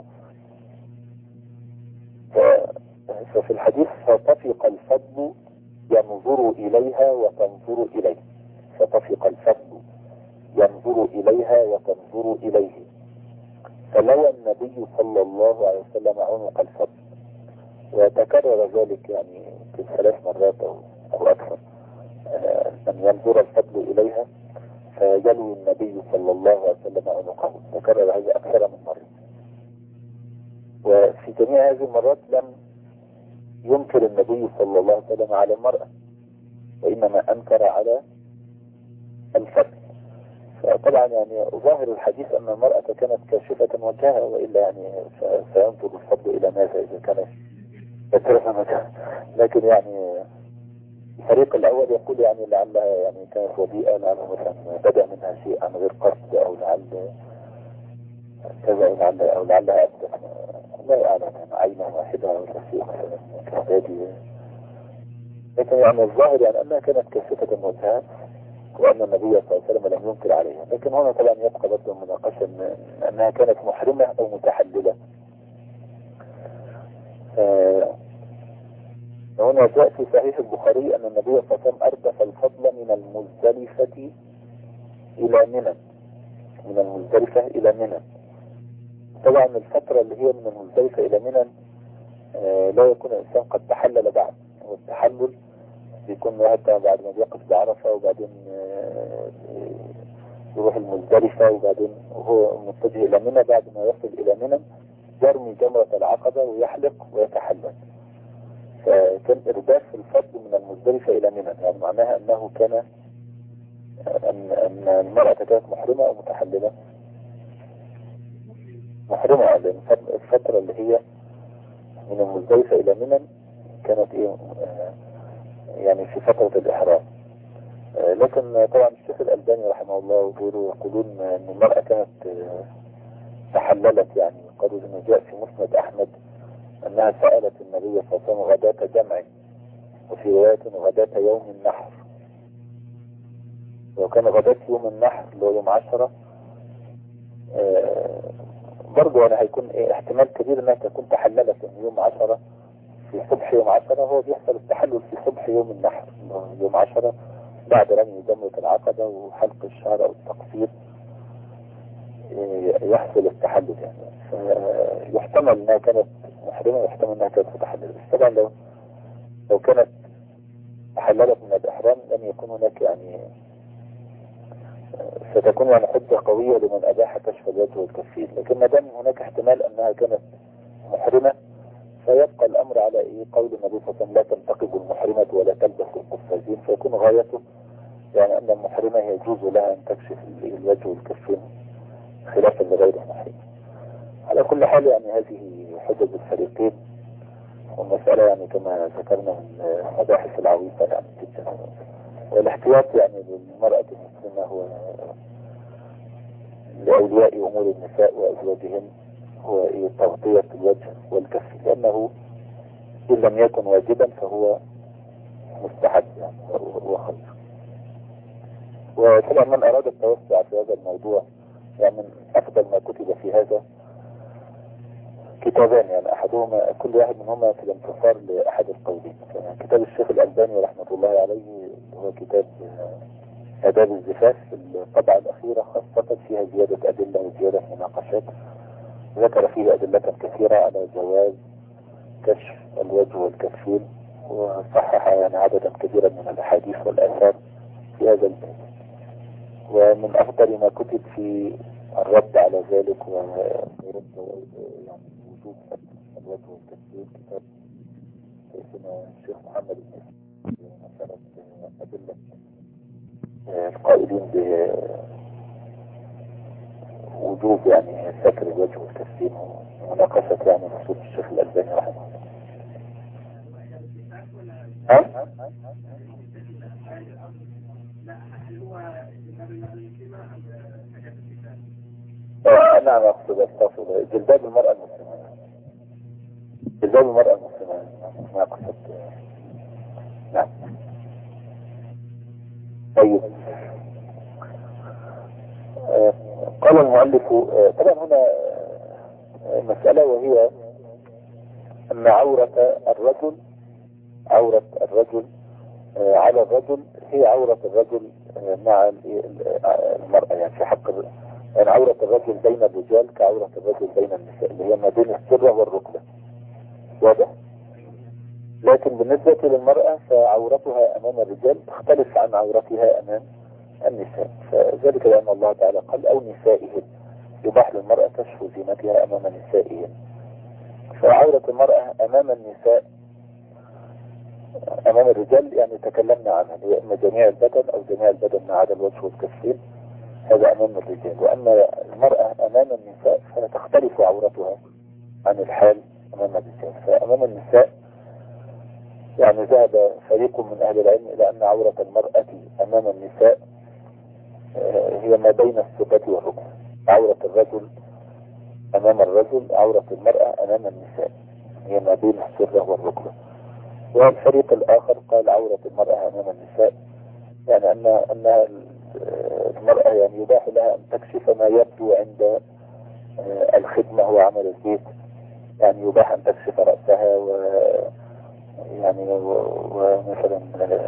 ففي الحديث فطفق الفضل ينظر إليها وتنظر إليه، فطفق الفضل ينظر إليها وتنظر إليه، فلوى النبي صلى الله عليه وسلم عنق الفضل. وتكرر ذلك يعني في ثلاث مرات أو, أو أكثر آه أن ينظر الفضل إليها فيلوي النبي صلى الله عليه وسلم عنقه. تكرر هذا أكثر من مرة. وفي جميع هذه المرات لم ينكر النبي صلى الله عليه وسلم على المرأة، وإنما أنكر على الفضل. فطبعا يعني ظاهر الحديث أن المرأة كانت كاشفة وجهها، وإلا يعني سينظر الفضل إلى ماذا إذا كانت كاشفة وجهها. لكن يعني الفريق الأول يقول يعني لعلها يعني كانت وضيئة، لعلها مثلا بدأ منها شيء عن غير قصد، أو لعل كذا، لعل أو لعلها أبدأ لا أعلم يعني عينة واحدة أو شيء مثلا كهذه. لكن يعني الظاهر يعني أنها كانت كاشفة وجهها، وأن النبي صلى الله عليه وسلم لم ينكر عليها. لكن هنا طبعا يبقى برضه مناقشة أنها كانت محرمة أو متحللة. آه هنا جاء في صحيح البخاري أن النبي صلى الله عليه وسلم أردف الفضل من المزدلفة إلى منى، من المزدلفة إلى منى. طبعا الفترة اللي هي من المزدلفة إلى منى آه لا يكون الإنسان قد تحلل بعد، والتحلل بيكون واحد بعد ما بيقف بعرفة وبعدين آه يروح المزدلفة، وبعدين وهو متجه إلى منى بعد ما يصل إلى منى يرمي جمرة العقبة ويحلق ويتحلل. فكان إرداف الفضل من المزدلفة إلى منى، يعني معناها أنه كان أن, أن المرأة كانت محرمة أو متحللة. محرمة، لأن الفترة اللي هي من المزدلفة إلى منى كانت إيه يعني في فترة الإحرام. لكن طبعا الشيخ الألباني رحمه الله وغيره يقولون أن المرأة كانت تحللت، يعني قالوا أنه جاء في مسند أحمد أنها سألت النبي صلى الله عليه وسلم غداة جمع، وفي رواية غداة يوم النحر. لو كان غداة يوم النحر اللي هو يوم عشرة آه برضو أنا هيكون إيه احتمال كبير أنها تكون تحللت، أن يوم عشرة في صبح يوم عشرة هو بيحصل التحلل في صبح يوم النحر، يوم عشرة بعد رمي جمرة العقبة وحلق الشعر أو التقصير يحصل التحلل. يعني فيحتمل أنها كانت محرمة ويحتمل أنها كانت متحللة. بس طبعا لو لو كانت تحللت من الإحرام لم يكون هناك يعني ستكون يعني حجة قوية لمن أباح كشف الوجه والكفين. لكن ما دام هناك احتمال أنها كانت محرمة فيبقى الأمر على إيه قول النبي صلى الله عليه وسلم لا تنتقب المحرمة ولا تلبس القفازين، فيكون غايته يعني أن المحرمة يجوز لها أن تكشف الوجه والكفين خلافا لغير المحرمة. على كل حال يعني هذه حجج الفريقين، والمسألة يعني كما ذكرنا من المباحث العويصة يعني جدا. والاحتياط يعني للمرأة المسلمة هو لأولياء أمور النساء وأزواجهن هو إيه تغطية الوجه والكف، لأنه إن لم يكن واجبا فهو مستحب يعني وخير. وطبعا من أراد التوسع في هذا الموضوع يعني من أفضل ما كتب في هذا كتابان، يعني أحدهما كل واحد منهما في الانتصار لأحد القولين. كتاب الشيخ الألباني رحمة الله عليه هو كتاب آداب الزفاف، الطبعة الأخيرة خاصة فيها زيادة أدلة وزيادة مناقشات، ذكر فيه أدلة كثيرة على جواز كشف الوجه والكفين، وصحح يعني عددا كبيرا من الأحاديث والآثار في هذا الباب. ومن أفضل ما كتب في الرد على ذلك ورد يعني وجوب الوجه والكفين كتاب سيدنا الشيخ محمد بن مسألة أدلة القائلين بوجوب يعني ستر الوجه والكفين، ومناقشة يعني نصوص الشيخ الألباني رحمه الله. ها؟ آه نعم أقصد أستغفر جلباب المرأة المسلمة، جلباب المرأة المسلمة ما أقصد. نعم. طيب آه قال المؤلف آه طبعا هنا آه مسألة، وهي أن عورة الرجل عورة الرجل آه على الرجل هي عورة الرجل آه مع المرأة، يعني في حق يعني عورة الرجل بين الرجال كعورة الرجل بين النساء، اللي هي ما بين السرة والركبة، واضح؟ لكن بالنسبة للمرأة فعورتها أمام الرجال تختلف عن عورتها أمام النساء، فذلك لأن الله تعالى قال أو نسائهم، يباح للمرأة كشف زينتها أمام نسائهم. فعورة المرأة أمام النساء أمام الرجال يعني تكلمنا عنها، هي إما جميع البدن أو جميع البدن ما عدا الوجه والكفين، هذا أمام الرجال. وأما المرأة أمام النساء فتختلف عورتها عن الحال أمام الرجال. فأمام النساء يعني ذهب فريق من أهل العلم إلى أن عورة المرأة أمام النساء هي ما بين السرة والركبة، عورة الرجل أمام الرجل، عورة المرأة أمام النساء هي ما بين السرة والركبة. والفريق الآخر قال عورة المرأة أمام النساء يعني أن أن المرأة يعني يباح لها أن تكشف ما يبدو عند الخدمة وعمل البيت، يعني يباح أن تكشف رأسها و يعني ومثلا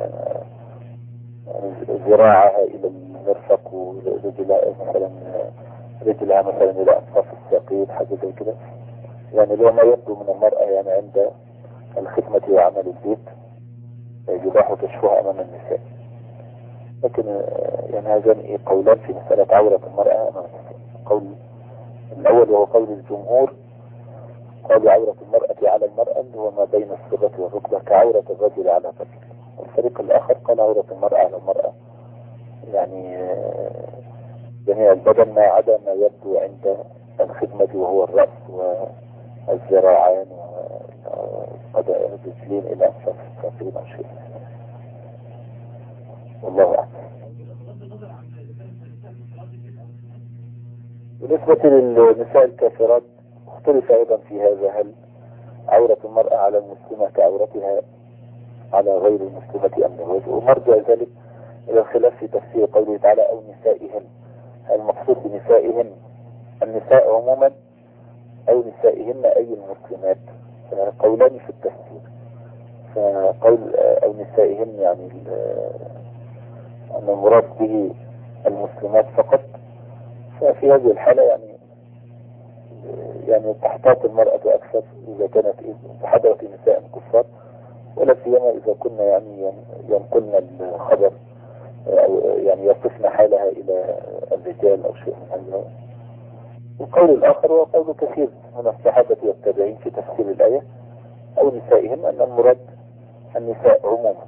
ذراعها إلى المرفق ورجلها مثلا رجلها مثلا إلى أنصاف الساقين، حاجة زي كده، يعني لو ما يبدو من المرأة يعني عند الخدمة وعمل البيت يباح كشفها أمام النساء. لكن يعني هذان قولان في مسألة عورة المرأة أمام النساء. القول الأول وهو قول الجمهور، قال عورة المرأة على المرأة اللي هو ما بين السرة والركبة كعورة الرجل على الرجل. والفريق الآخر قال عورة المرأة على المرأة يعني جميع البدن ما عدا ما يبدو عند الخدمة وهو الرأس والذراعان والرجلين إلى أنفاس الساقين أو شيء. والله أعلم. بالنسبة للنساء الكافرات اختلف أيضا في هذا، هل عورة المرأة على المسلمة كعورتها على غير المسلمة أم الوجه؟ ومرجع ذلك إلى الخلاف في تفسير قوله تعالى أو نسائهن، هل المقصود بنسائهن النساء عموما أو نسائهن أي المسلمات؟ قولان في التفسير. فقول أو نسائهن يعني أن المراد به المسلمات فقط، ففي هذه الحالة يعني يعني تحتاط المرأة أكثر إذا كانت بحضرة نساء كفار، ولا سيما إذا كنا يعني ينقلنا الخبر أو يعني يصفنا حالها إلى الرجال أو شيء من هذا. القول الآخر هو قول كثير من الصحابة والتابعين في تفسير الآية أو نسائهم، أن المراد النساء عموما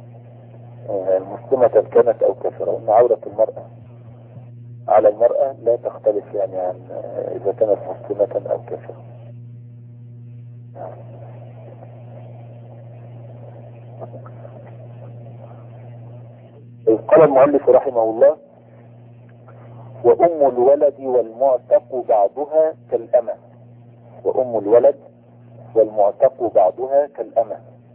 مسلمة كانت أو كافرة، أن عورة المرأة على المرأة لا تختلف يعني عن إذا كانت مسلمة أو كافرة. قال المؤلف رحمه الله وأم الولد والمعتق بعضها كالأمة. وأم الولد والمعتق بعضها كالأمة.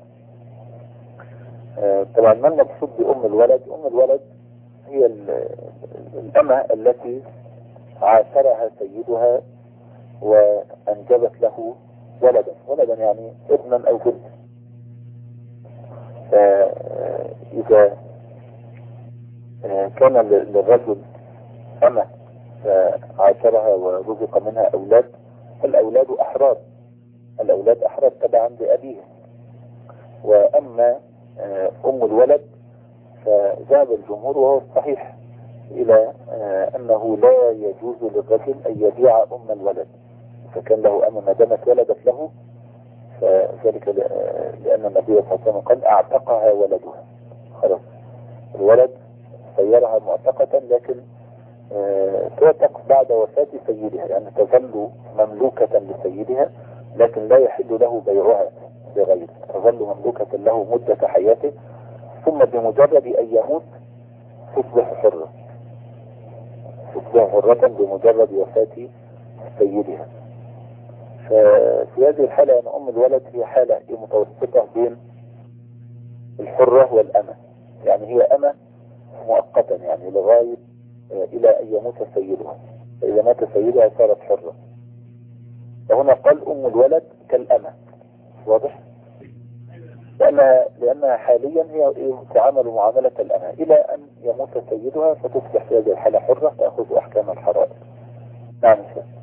طبعا ما المقصود بأم الولد؟ أم الولد هي الأمة التي عاشرها سيدها وأنجبت له ولدا، ولدا يعني ابنا أو بنت. فإذا كان للرجل أمة فعاشرها ورزق منها أولاد، فالأولاد أحرار، الأولاد أحرار تبعا لأبيهم. وأما أم الولد فذهب الجمهور وهو الصحيح إلى أنه لا يجوز للرجل أن يبيع أم الولد، فكان له أم ما دامت ولدت له، فذلك لأن النبي صلى الله عليه وسلم قال أعتقها ولدها، خلاص الولد سيرها معتقة، لكن تعتق بعد وفاة سيدها، يعني تظل مملوكة لسيدها لكن لا يحل له بيعها بغيره، تظل مملوكة له مدة حياته، ثم بمجرد أن يموت تصبح حرة، تصبح حرة بمجرد وفاة سيدها. ففي هذه الحالة أن أم الولد هي حالة متوسطة بين الحرة والأمة، يعني هي أمة مؤقتا يعني لغاية إلى أن يموت سيدها، فإذا مات سيدها صارت حرة. فهنا قال أم الولد كالأمة، واضح؟ لأنها, لأنها حاليا هي تعامل معاملة الأمة إلى أن يموت سيدها فتصبح في هذه الحالة حرة تأخذ أحكام الحرائر. نعم.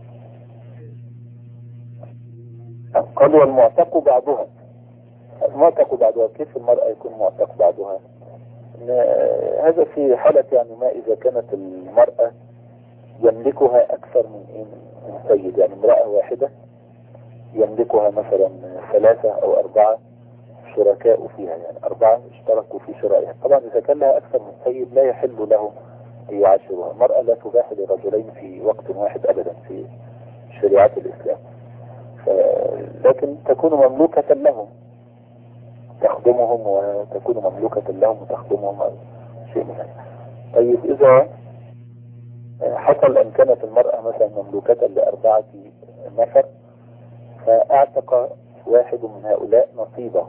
قال والمعتق بعضها، المعتق بعضها كيف المرأة يكون معتق بعضها؟ هذا في حالة يعني ما إذا كانت المرأة يملكها أكثر من من سيد، يعني امرأة واحدة يملكها مثلا ثلاثة أو أربعة شركاء فيها، يعني أربعة اشتركوا في شرائها. طبعا إذا كان لها أكثر من سيد لا يحل له أن يعاشرها، المرأة لا تباح لرجلين في وقت واحد أبدا في شريعة الإسلام، لكن تكون مملوكة لهم، تخدمهم وتكون مملوكة لهم وتخدمهم شيء من هذا. طيب إذا حصل أن كانت المرأة مثلا مملوكة لأربعة نفر فأعتق واحد من هؤلاء نصيبه،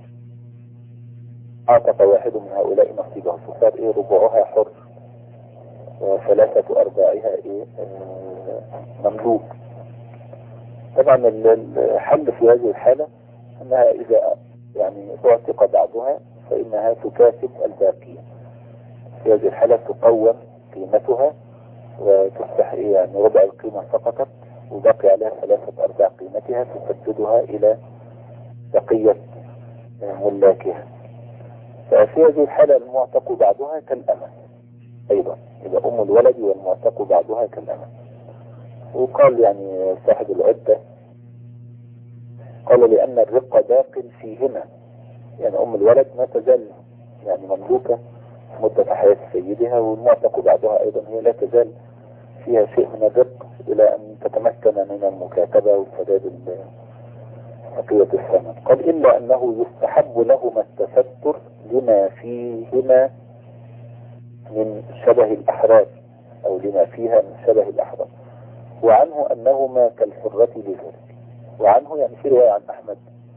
أعتق واحد من هؤلاء نصيبه فصار إيه ربعها حر وثلاثة أرباعها إيه مملوك. طبعا الحل في هذه الحالة أنها إذا يعني تعتق بعضها فإنها تكاسب الباقية، في هذه الحالة تقوم قيمتها وتصبح إيه يعني ربع القيمة سقطت وبقي عليها ثلاثة أرباع قيمتها تسددها إلى بقية ملاكها. ففي هذه الحالة المعتق بعضها كالأمة أيضا، إذا أم الولد والمعتق بعضها كالأمة. وقال يعني صاحب العدة قال لأن الرق باق فيهما، يعني أم الولد ما تزال يعني مملوكة مدة حياة سيدها، والمعتق بعضها أيضا هي لا تزال فيها شيء من الرق إلى أن تتمكن من المكاتبة وسداد بقية الثمن. قال إلا أنه يستحب لهما التستر لما فيهما من شبه الأحرار أو لما فيها من شبه الأحرار، وعنه أنهما كالحرة لذلك. وعنه يعني في رواية عن أحمد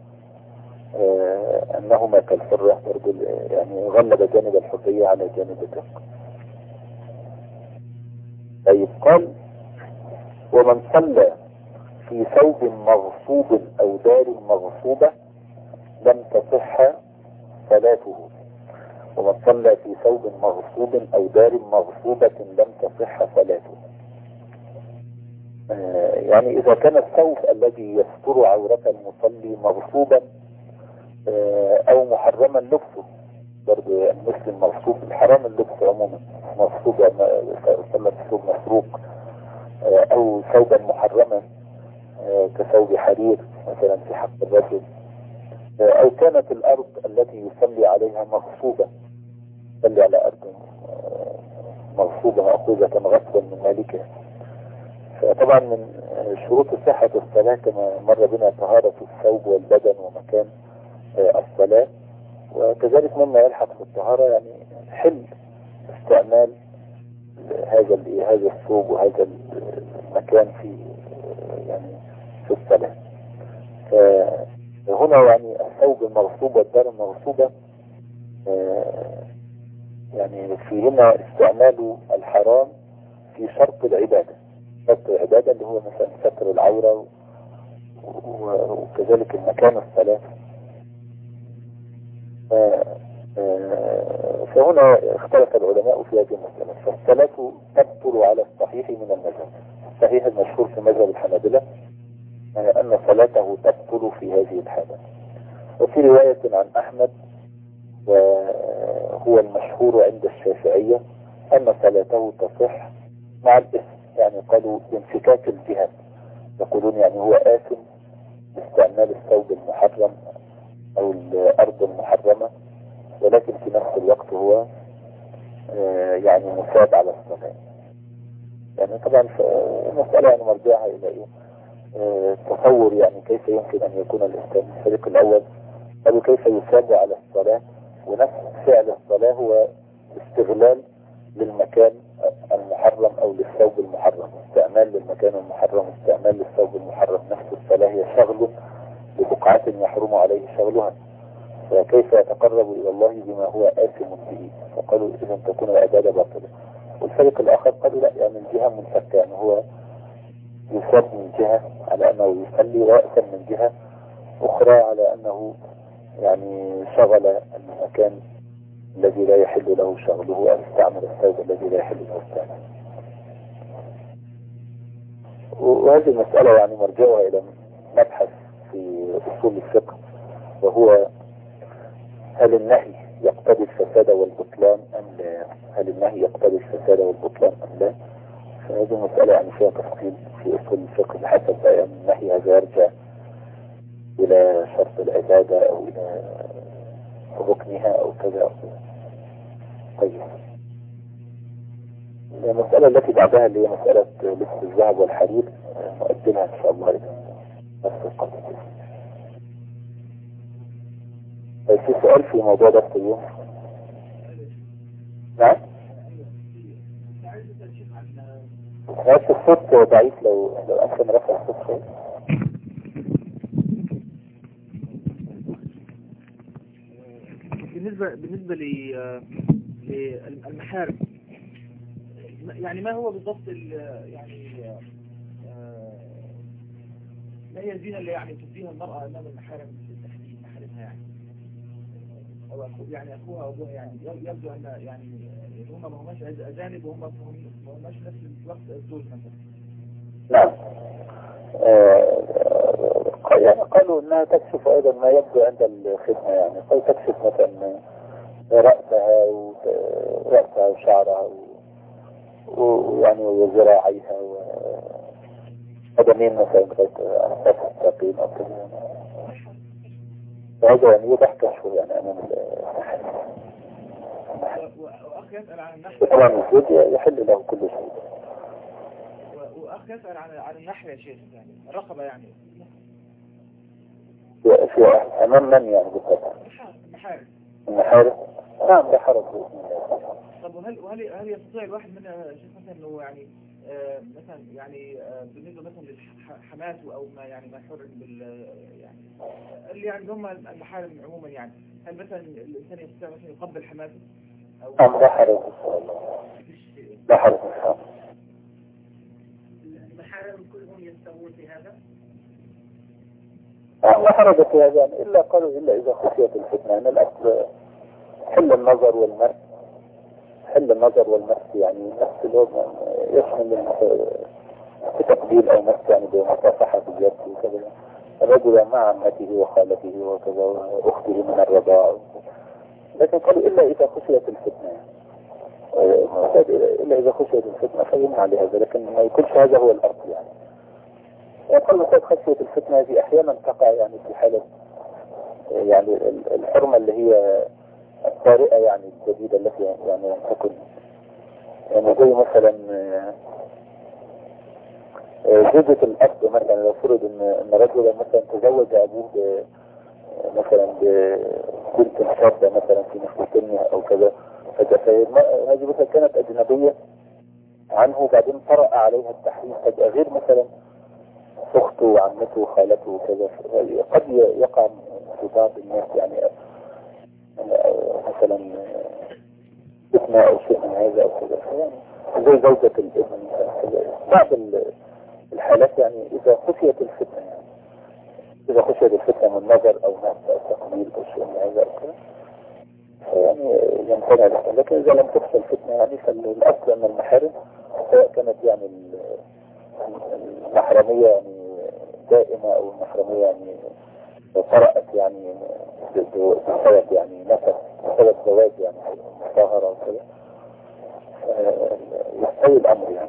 آه أنهما كالحرة، يعني غلب جانب الحرية على جانب الرق. طيب قال ومن صلى في ثوب مغصوب أو دار مغصوبة لم تصح صلاته. ومن صلى في ثوب مغصوب أو دار مغصوبة لم تصح صلاته. آه يعني إذا كان الثوب الذي يستر عورة المصلي مغصوبا آه أو محرما لبسه، برضه المسلم مغصوب، الحرام اللبس عموما مغصوب، صلى في ثوب مسروق آه أو ثوبا محرما آه كثوب حرير مثلا في حق الرجل، آه أو كانت الأرض التي يصلي عليها مغصوبة، يصلي على أرض آه مغصوبة مأخوذة غصبا من مالكها. فطبعا من شروط صحة الصلاة كما مر بنا طهارة الثوب والبدن ومكان آه الصلاة، وكذلك مما يلحق في الطهارة يعني حل استعمال هذا هذا الثوب وهذا المكان في يعني في الصلاة. فهنا يعني الثوب المغصوب والدار المغصوبة يعني فيهما استعمال الحرام في شرط العبادة، شرط العبادة اللي هو مثلا ستر العورة وكذلك المكان الصلاة. فهنا اختلف العلماء في هذه المسألة. فالصلاة تبطل على الصحيح من المذهب، الصحيح المشهور في مذهب الحنابلة أن صلاته تبطل في هذه الحالة. وفي رواية عن أحمد وهو المشهور عند الشافعية أن صلاته تصح مع الإثم، يعني قالوا بانفكاك الجهة، يقولون يعني هو آثم باستعمال الثوب المحرم أو الأرض المحرمة، ولكن في نفس الوقت هو يعني مثاب على الصلاة. يعني طبعا المسألة يعني مرجعها إلى إيه؟ تصور يعني كيف يمكن أن يكون الإنسان الفريق الأول قالوا كيف يثاب على الصلاة، ونفس فعل الصلاة هو استغلال للمكان المحرم أو للثوب المحرم، استعمال للمكان المحرم، استعمال للثوب المحرم. نفس الصلاة هي شغل ببقعة يحرم عليه شغلها، فكيف يتقرب إلى الله بما هو آثم به؟ فقالوا إذا تكون العبادة باطلة. والفريق الآخر قالوا لا، يعني الجهة منفكة، يعني هو يثاب من جهة على أنه يصلي، ويأثم من جهة أخرى على أنه يعني شغل المكان الذي لا يحل له شغله، أو استعمل الثوب الذي لا يحل له استعماله. وهذه المسألة يعني مرجعها إلى مبحث في أصول الفقه، وهو هل النهي يقتضي الفساد والبطلان أم لا؟ هل النهي يقتضي الفساد والبطلان أم لا؟ فهذه المسألة يعني فيها تفصيل في أصول الفقه بحسب بيان النهي، هذا يرجع إلى شرط العبادة أو إلى ركنها أو كذا أو كذا. طيب، المسألة التي بعدها اللي هي مسألة لبس الذهب والحرير نقدمها إن شاء الله إلى نفس القصة. طيب، في سؤال في موضوع درس اليوم؟ نعم؟ نفس الصوت ضعيف، لو لو أمكن رفع الصوت شوي. بالنسبة بالنسبة للمحارم، يعني ما هو بالضبط يعني ما هي الزينة اللي يعني تبديها المرأة أمام المحارم في محارمها، يعني أو أخو يعني أخوها أو أبوها، يعني يبدو أن يعني هم ما هماش أجانب وهم ما هماش نفس الوقت الزوج مثلا. نعم. يعني قالوا انها تكشف ايضا ما يبدو عند الخدمة، يعني قال تكشف مثلا رأسها ورأسها وشعرها ويعني وذراعيها وقدمين مثلا لغاية أنفاس الساقين أو كذا. فهذا يعني يوضح كشفه يعني أمام المحل. وأخ يسأل عن النحو. طبعا المفروض يحل له كل شيء. وأخ يسأل عن عن النحو يا شيخ، يعني الرقبة يعني في أمام من يعني بالضبط؟ المحارم. المحارم؟ نعم، لا حرج. طب وهل وهل هل يستطيع الواحد منا شيخ مثلا انه يعني آه مثلا يعني آه بالنسبه مثلا لحماته او ما يعني ما يحرم بال يعني اللي يعني هم المحارم عموما، يعني هل مثلا الانسان يستطيع مثلا يقبل حماته او نعم، لا حرج ان شاء الله. لا حرج ان شاء الله. المحارم كلهم يستوون في هذا؟ لا حرج في هذا، يعني الا قالوا الا اذا خشيت الفتنه، ان الاصل حل النظر والمس، حل النظر والمس يعني نفس اللي يشمل في تقبيل او مس، يعني بمصافحه في اليد وكذا، الرجل مع عمته وخالته وكذا واخته من الرضاع. لكن قالوا الا اذا خشيت الفتنه، الا اذا خشيت الفتنه فيمنع لهذا، لكن ما يكونش هذا هو الاصل. يعني يقول قد خشية الفتنة هذه احيانا تقع يعني في حالة يعني الحرمة اللي هي الطارئة، يعني الجديدة التي يعني تكون يعني زي مثلا زوجة الأب مثلا، لو فرض ان ان رجلا مثلا تزوج أبوه مثلا ببنت شابة مثلا في نفس سنها أو كذا، هذه مثلا كانت أجنبية عنه وبعدين طرأ عليها التحريم فجأة، غير مثلا أخته وعمته وخالته وكذا. قد يقع في بعض الناس يعني مثلا فتنة أو شيء من هذا أو كذا، يعني زي زوجة الابن. بعض الحالات يعني إذا خشيت الفتنة، يعني إذا خشيت الفتنة من نظر أو نفس أو تقليل أو شيء من هذا أو كذا يعني يمتنع لها. لكن إذا لم تخشى الفتنة يعني فالأصل أن المحارم سواء كانت يعني المحرمية يعني دائمة أو المحرمية يعني طرأت يعني بسبب يعني نفس بسبب زواج يعني مطهرة وكذا، يستوي الأمر يعني.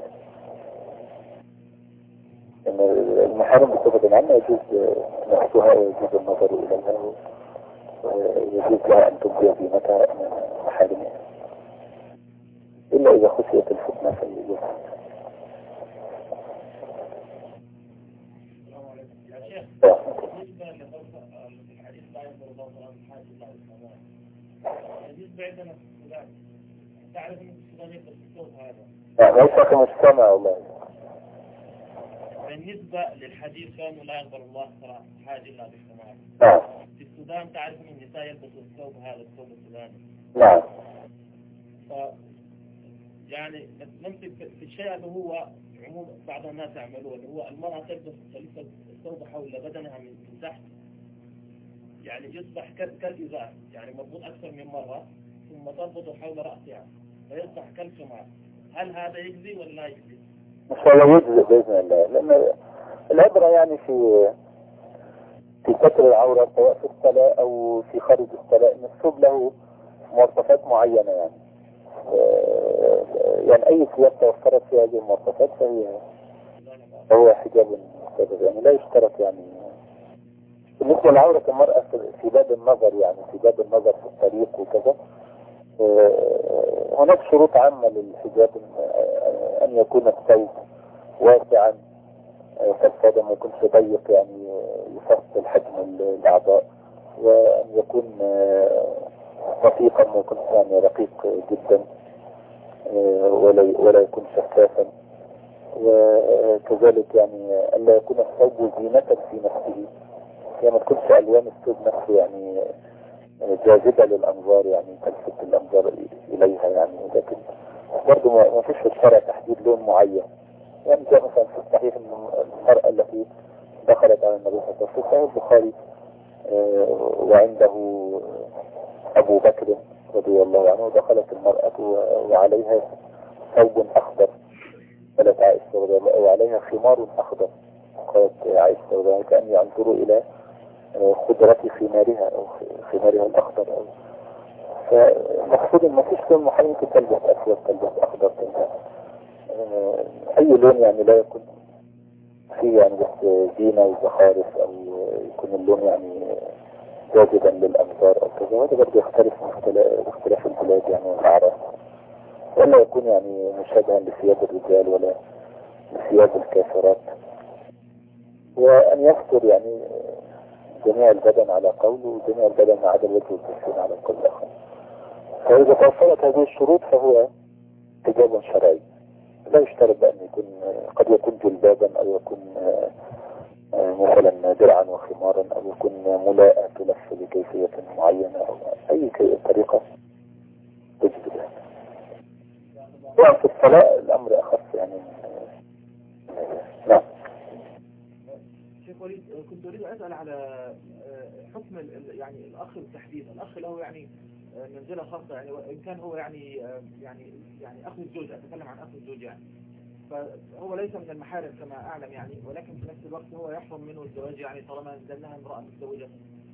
إن المحارم بصفة عامة يجوز نفسها ويجوز النظر إليها ويجوز لها أن تبدي زينتها من محارمها، إلا إذا خشيت الفتنة فيجوز. بالنسبة للحديث لا ينظر الله تعالى الحاج الله السماء، بالنسبة عندنا في السودان تعرف أن السودان يلبس الثوب هذا؟ لا ليس كمجتمع والله. بالنسبة للحديث كانوا لا ينظر الله تعالى الحاج الله بالسماء. نعم. في السودان تعرف أن النساء يلبسوا الثوب هذا الثوب السوداني. نعم. ف يعني نمسك في الشيء اللي هو عموم بعض الناس يعملوه، اللي هو المرأة تلبس تلبس الثوب حول بدنها من تحت، يعني يصبح كالإزار، يعني مربوط أكثر من مرة، ثم تربطه حول رأسها فيصبح كالخمار. هل هذا يجزي ولا لا يجزي؟ إن شاء الله يجزي بإذن الله، لأن العبرة يعني في في ستر العورة سواء في الصلاة أو في خارج الصلاة، إن الثوب له مواصفات معينة يعني. يعني أي ثياب توفرت في هذه المواصفات فهي فهو حجاب مستدر، يعني لا يشترط يعني. بالنسبة لعورة المرأة في باب النظر، يعني في باب النظر في الطريق وكذا، هناك شروط عامة للحجاب، أن يكون الثوب واسعا فالصادة ما يكونش ضيق يعني يفصل حجم الأعضاء، وأن يكون رقيقا ما يكونش يعني رقيق جدا ولا ولا يكون شفافا، وكذلك يعني ألا يكون الثوب زينة في نفسه، يعني ما تكونش ألوان الثوب نفسه يعني جاذبة للأنظار يعني تلفت الأنظار إليها يعني. لكن برضه ما فيش في الشرع تحديد لون معين، يعني جاء مثلا في الصحيح أن المرأة التي دخلت على النبي صلى الله عليه وسلم في صحيح البخاري وعنده أبو بكر رضي الله عنه، دخلت المرأة وعليها ثوب أخضر، قالت عائشة رضي الله، وعليها خمار أخضر، قالت عائشة رضي الله عنها كأني أنظر إلى خضرة خمارها أو خمارها الأخضر. أو فمقصود ما فيش لون محيط، تلبس أسود تلبس أخضر تلبس أي لون، يعني لا يكون فيه يعني بس زينة وزخارف أو يكون اللون يعني جاذبا للأنظار أو كذا. هذا برضه يختلف من اختلاف البلاد يعني والأعراف، ولا يكون يعني مشابها لثياب الرجال ولا لثياب الكافرات، وأن يستر يعني جميع البدن على قول وجميع البدن ما عدا الوجه والكفين على قول آخر. فإذا توفرت هذه الشروط فهو حجاب شرعي، لا يشترط بأن يكون، قد يكون جلبابا أو يكون مثلا درعا وخمارا أو يكون ملاءة تلف بكيفية معينة أو أي طريقة تجد بها. وعن في الصلاة الأمر أخف يعني. نعم. شيخ وليد، كنت أريد أن أسأل على حكم يعني الأخ بالتحديد. الأخ له يعني منزلة خاصة، يعني وإن كان هو يعني يعني يعني أخ الزوج، أتكلم عن أخ الزوج يعني، فهو ليس من المحارم كما أعلم يعني، ولكن في نفس الوقت هو يحرم منه الزواج يعني طالما أنزلناها امرأة متزوجة.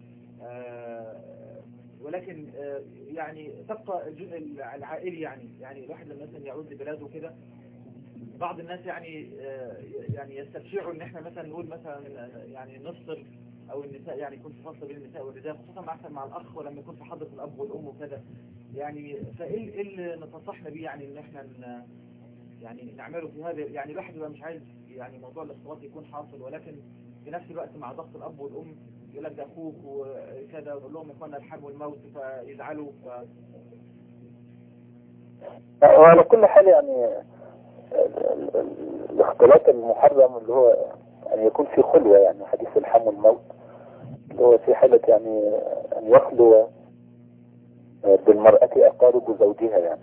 ولكن يعني تبقى الجزء العائلي يعني يعني الواحد لما مثلا يعود لبلاده كده، بعض الناس يعني يعني يستبشعوا ان احنا مثلا نقول مثلا يعني نفصل او النساء يعني يكون في فصل بين النساء والرجال، خصوصا مثلا مع الاخ ولما يكون في حضرة الاب والام وكذا يعني. فايه ايه اللي نتصحنا بيه يعني ان احنا يعني نعمله في هذا؟ يعني الواحد يبقى مش عايز يعني موضوع الاختلاط يكون حاصل، ولكن في نفس الوقت مع ضغط الاب والام يقول لك ده اخوك وكذا، ونقول لهم يا اخوانا الحرب والموت فيزعلوا. ف وعلى كل حال يعني الاختلاط المحرم اللي هو أن يكون في خلوة، يعني حديث الحم والموت اللي هو في حالة يعني أن يخلو بالمرأة أقارب زوجها يعني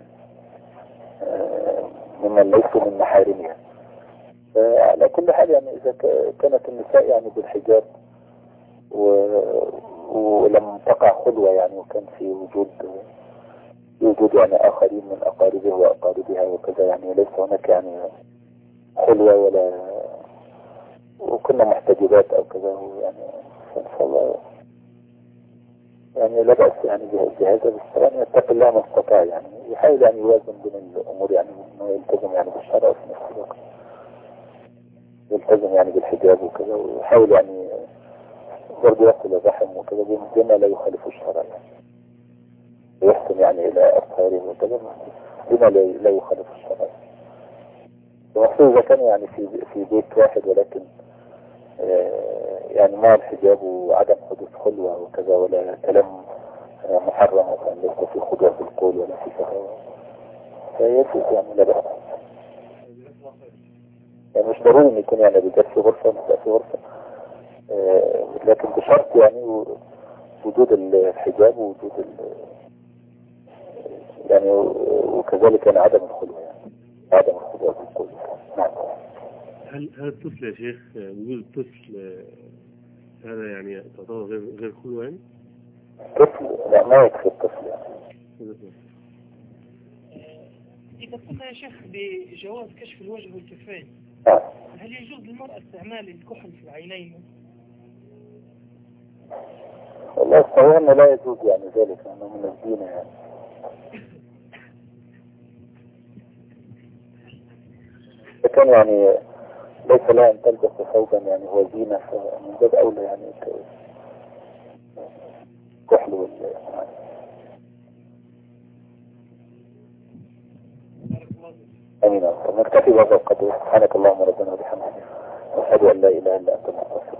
ممن ليسوا من محارمها. على كل حال يعني إذا كانت النساء يعني بالحجاب ولم تقع خلوة يعني وكان في وجود وجود يعني آخرين من أقاربه وأقاربها وكذا، يعني ليس هناك يعني خلوة ولا وكنا محتجبات أو كذا، يعني إن شاء الله يعني لا بأس يعني بهذا، بس يعني يتقي الله ما استطاع، يعني يحاول يعني يوازن بين الأمور، يعني إنه يلتزم يعني بالشرع وفي نفس الوقت يلتزم يعني بالحجاب وكذا، ويحاول يعني برضه يصل الرحم وكذا بما لا يخالف الشرع، يعني ويحسن يعني إلى أطهاره وكذا بما لا يخالف الشرع. ومحسوس إذا كان يعني في في بيت واحد ولكن يعني مع الحجاب وعدم حدوث خلوة وكذا ولا كلام محرم مثلا، ليس في خضوع في القول ولا في شهوة، فيجوز يعني لا بأس. يعني مش ضروري ان يكون يعني رجال في غرفة ونساء في غرفة، لكن بشرط يعني وجود الحجاب ووجود يعني وكذلك يعني عدم الخلوة، يعني عدم الخضوع في القول. نعم. هل هل الطفل يا شيخ وجود الطفل هذا يعني تعتبر غير غير خلوة يعني؟ طفل لا، ما يكفي الطفل يعني. إذا قلنا يا شيخ بجواز كشف الوجه والكفين، هل يجوز للمرأة استعمال الكحل في العينين؟ والله الصحيح أنه لا يجوز يعني ذلك، لأنه من الدين يعني. لكن يعني ليس لها أن تلبس ثوبا يعني هو زينة، فمن باب أولى يعني كحل وال أمين. نكتفي بهذا القدر. سبحانك اللهم ربنا وبحمدك، أشهد أن لا إله إلا أنت، نستغفرك.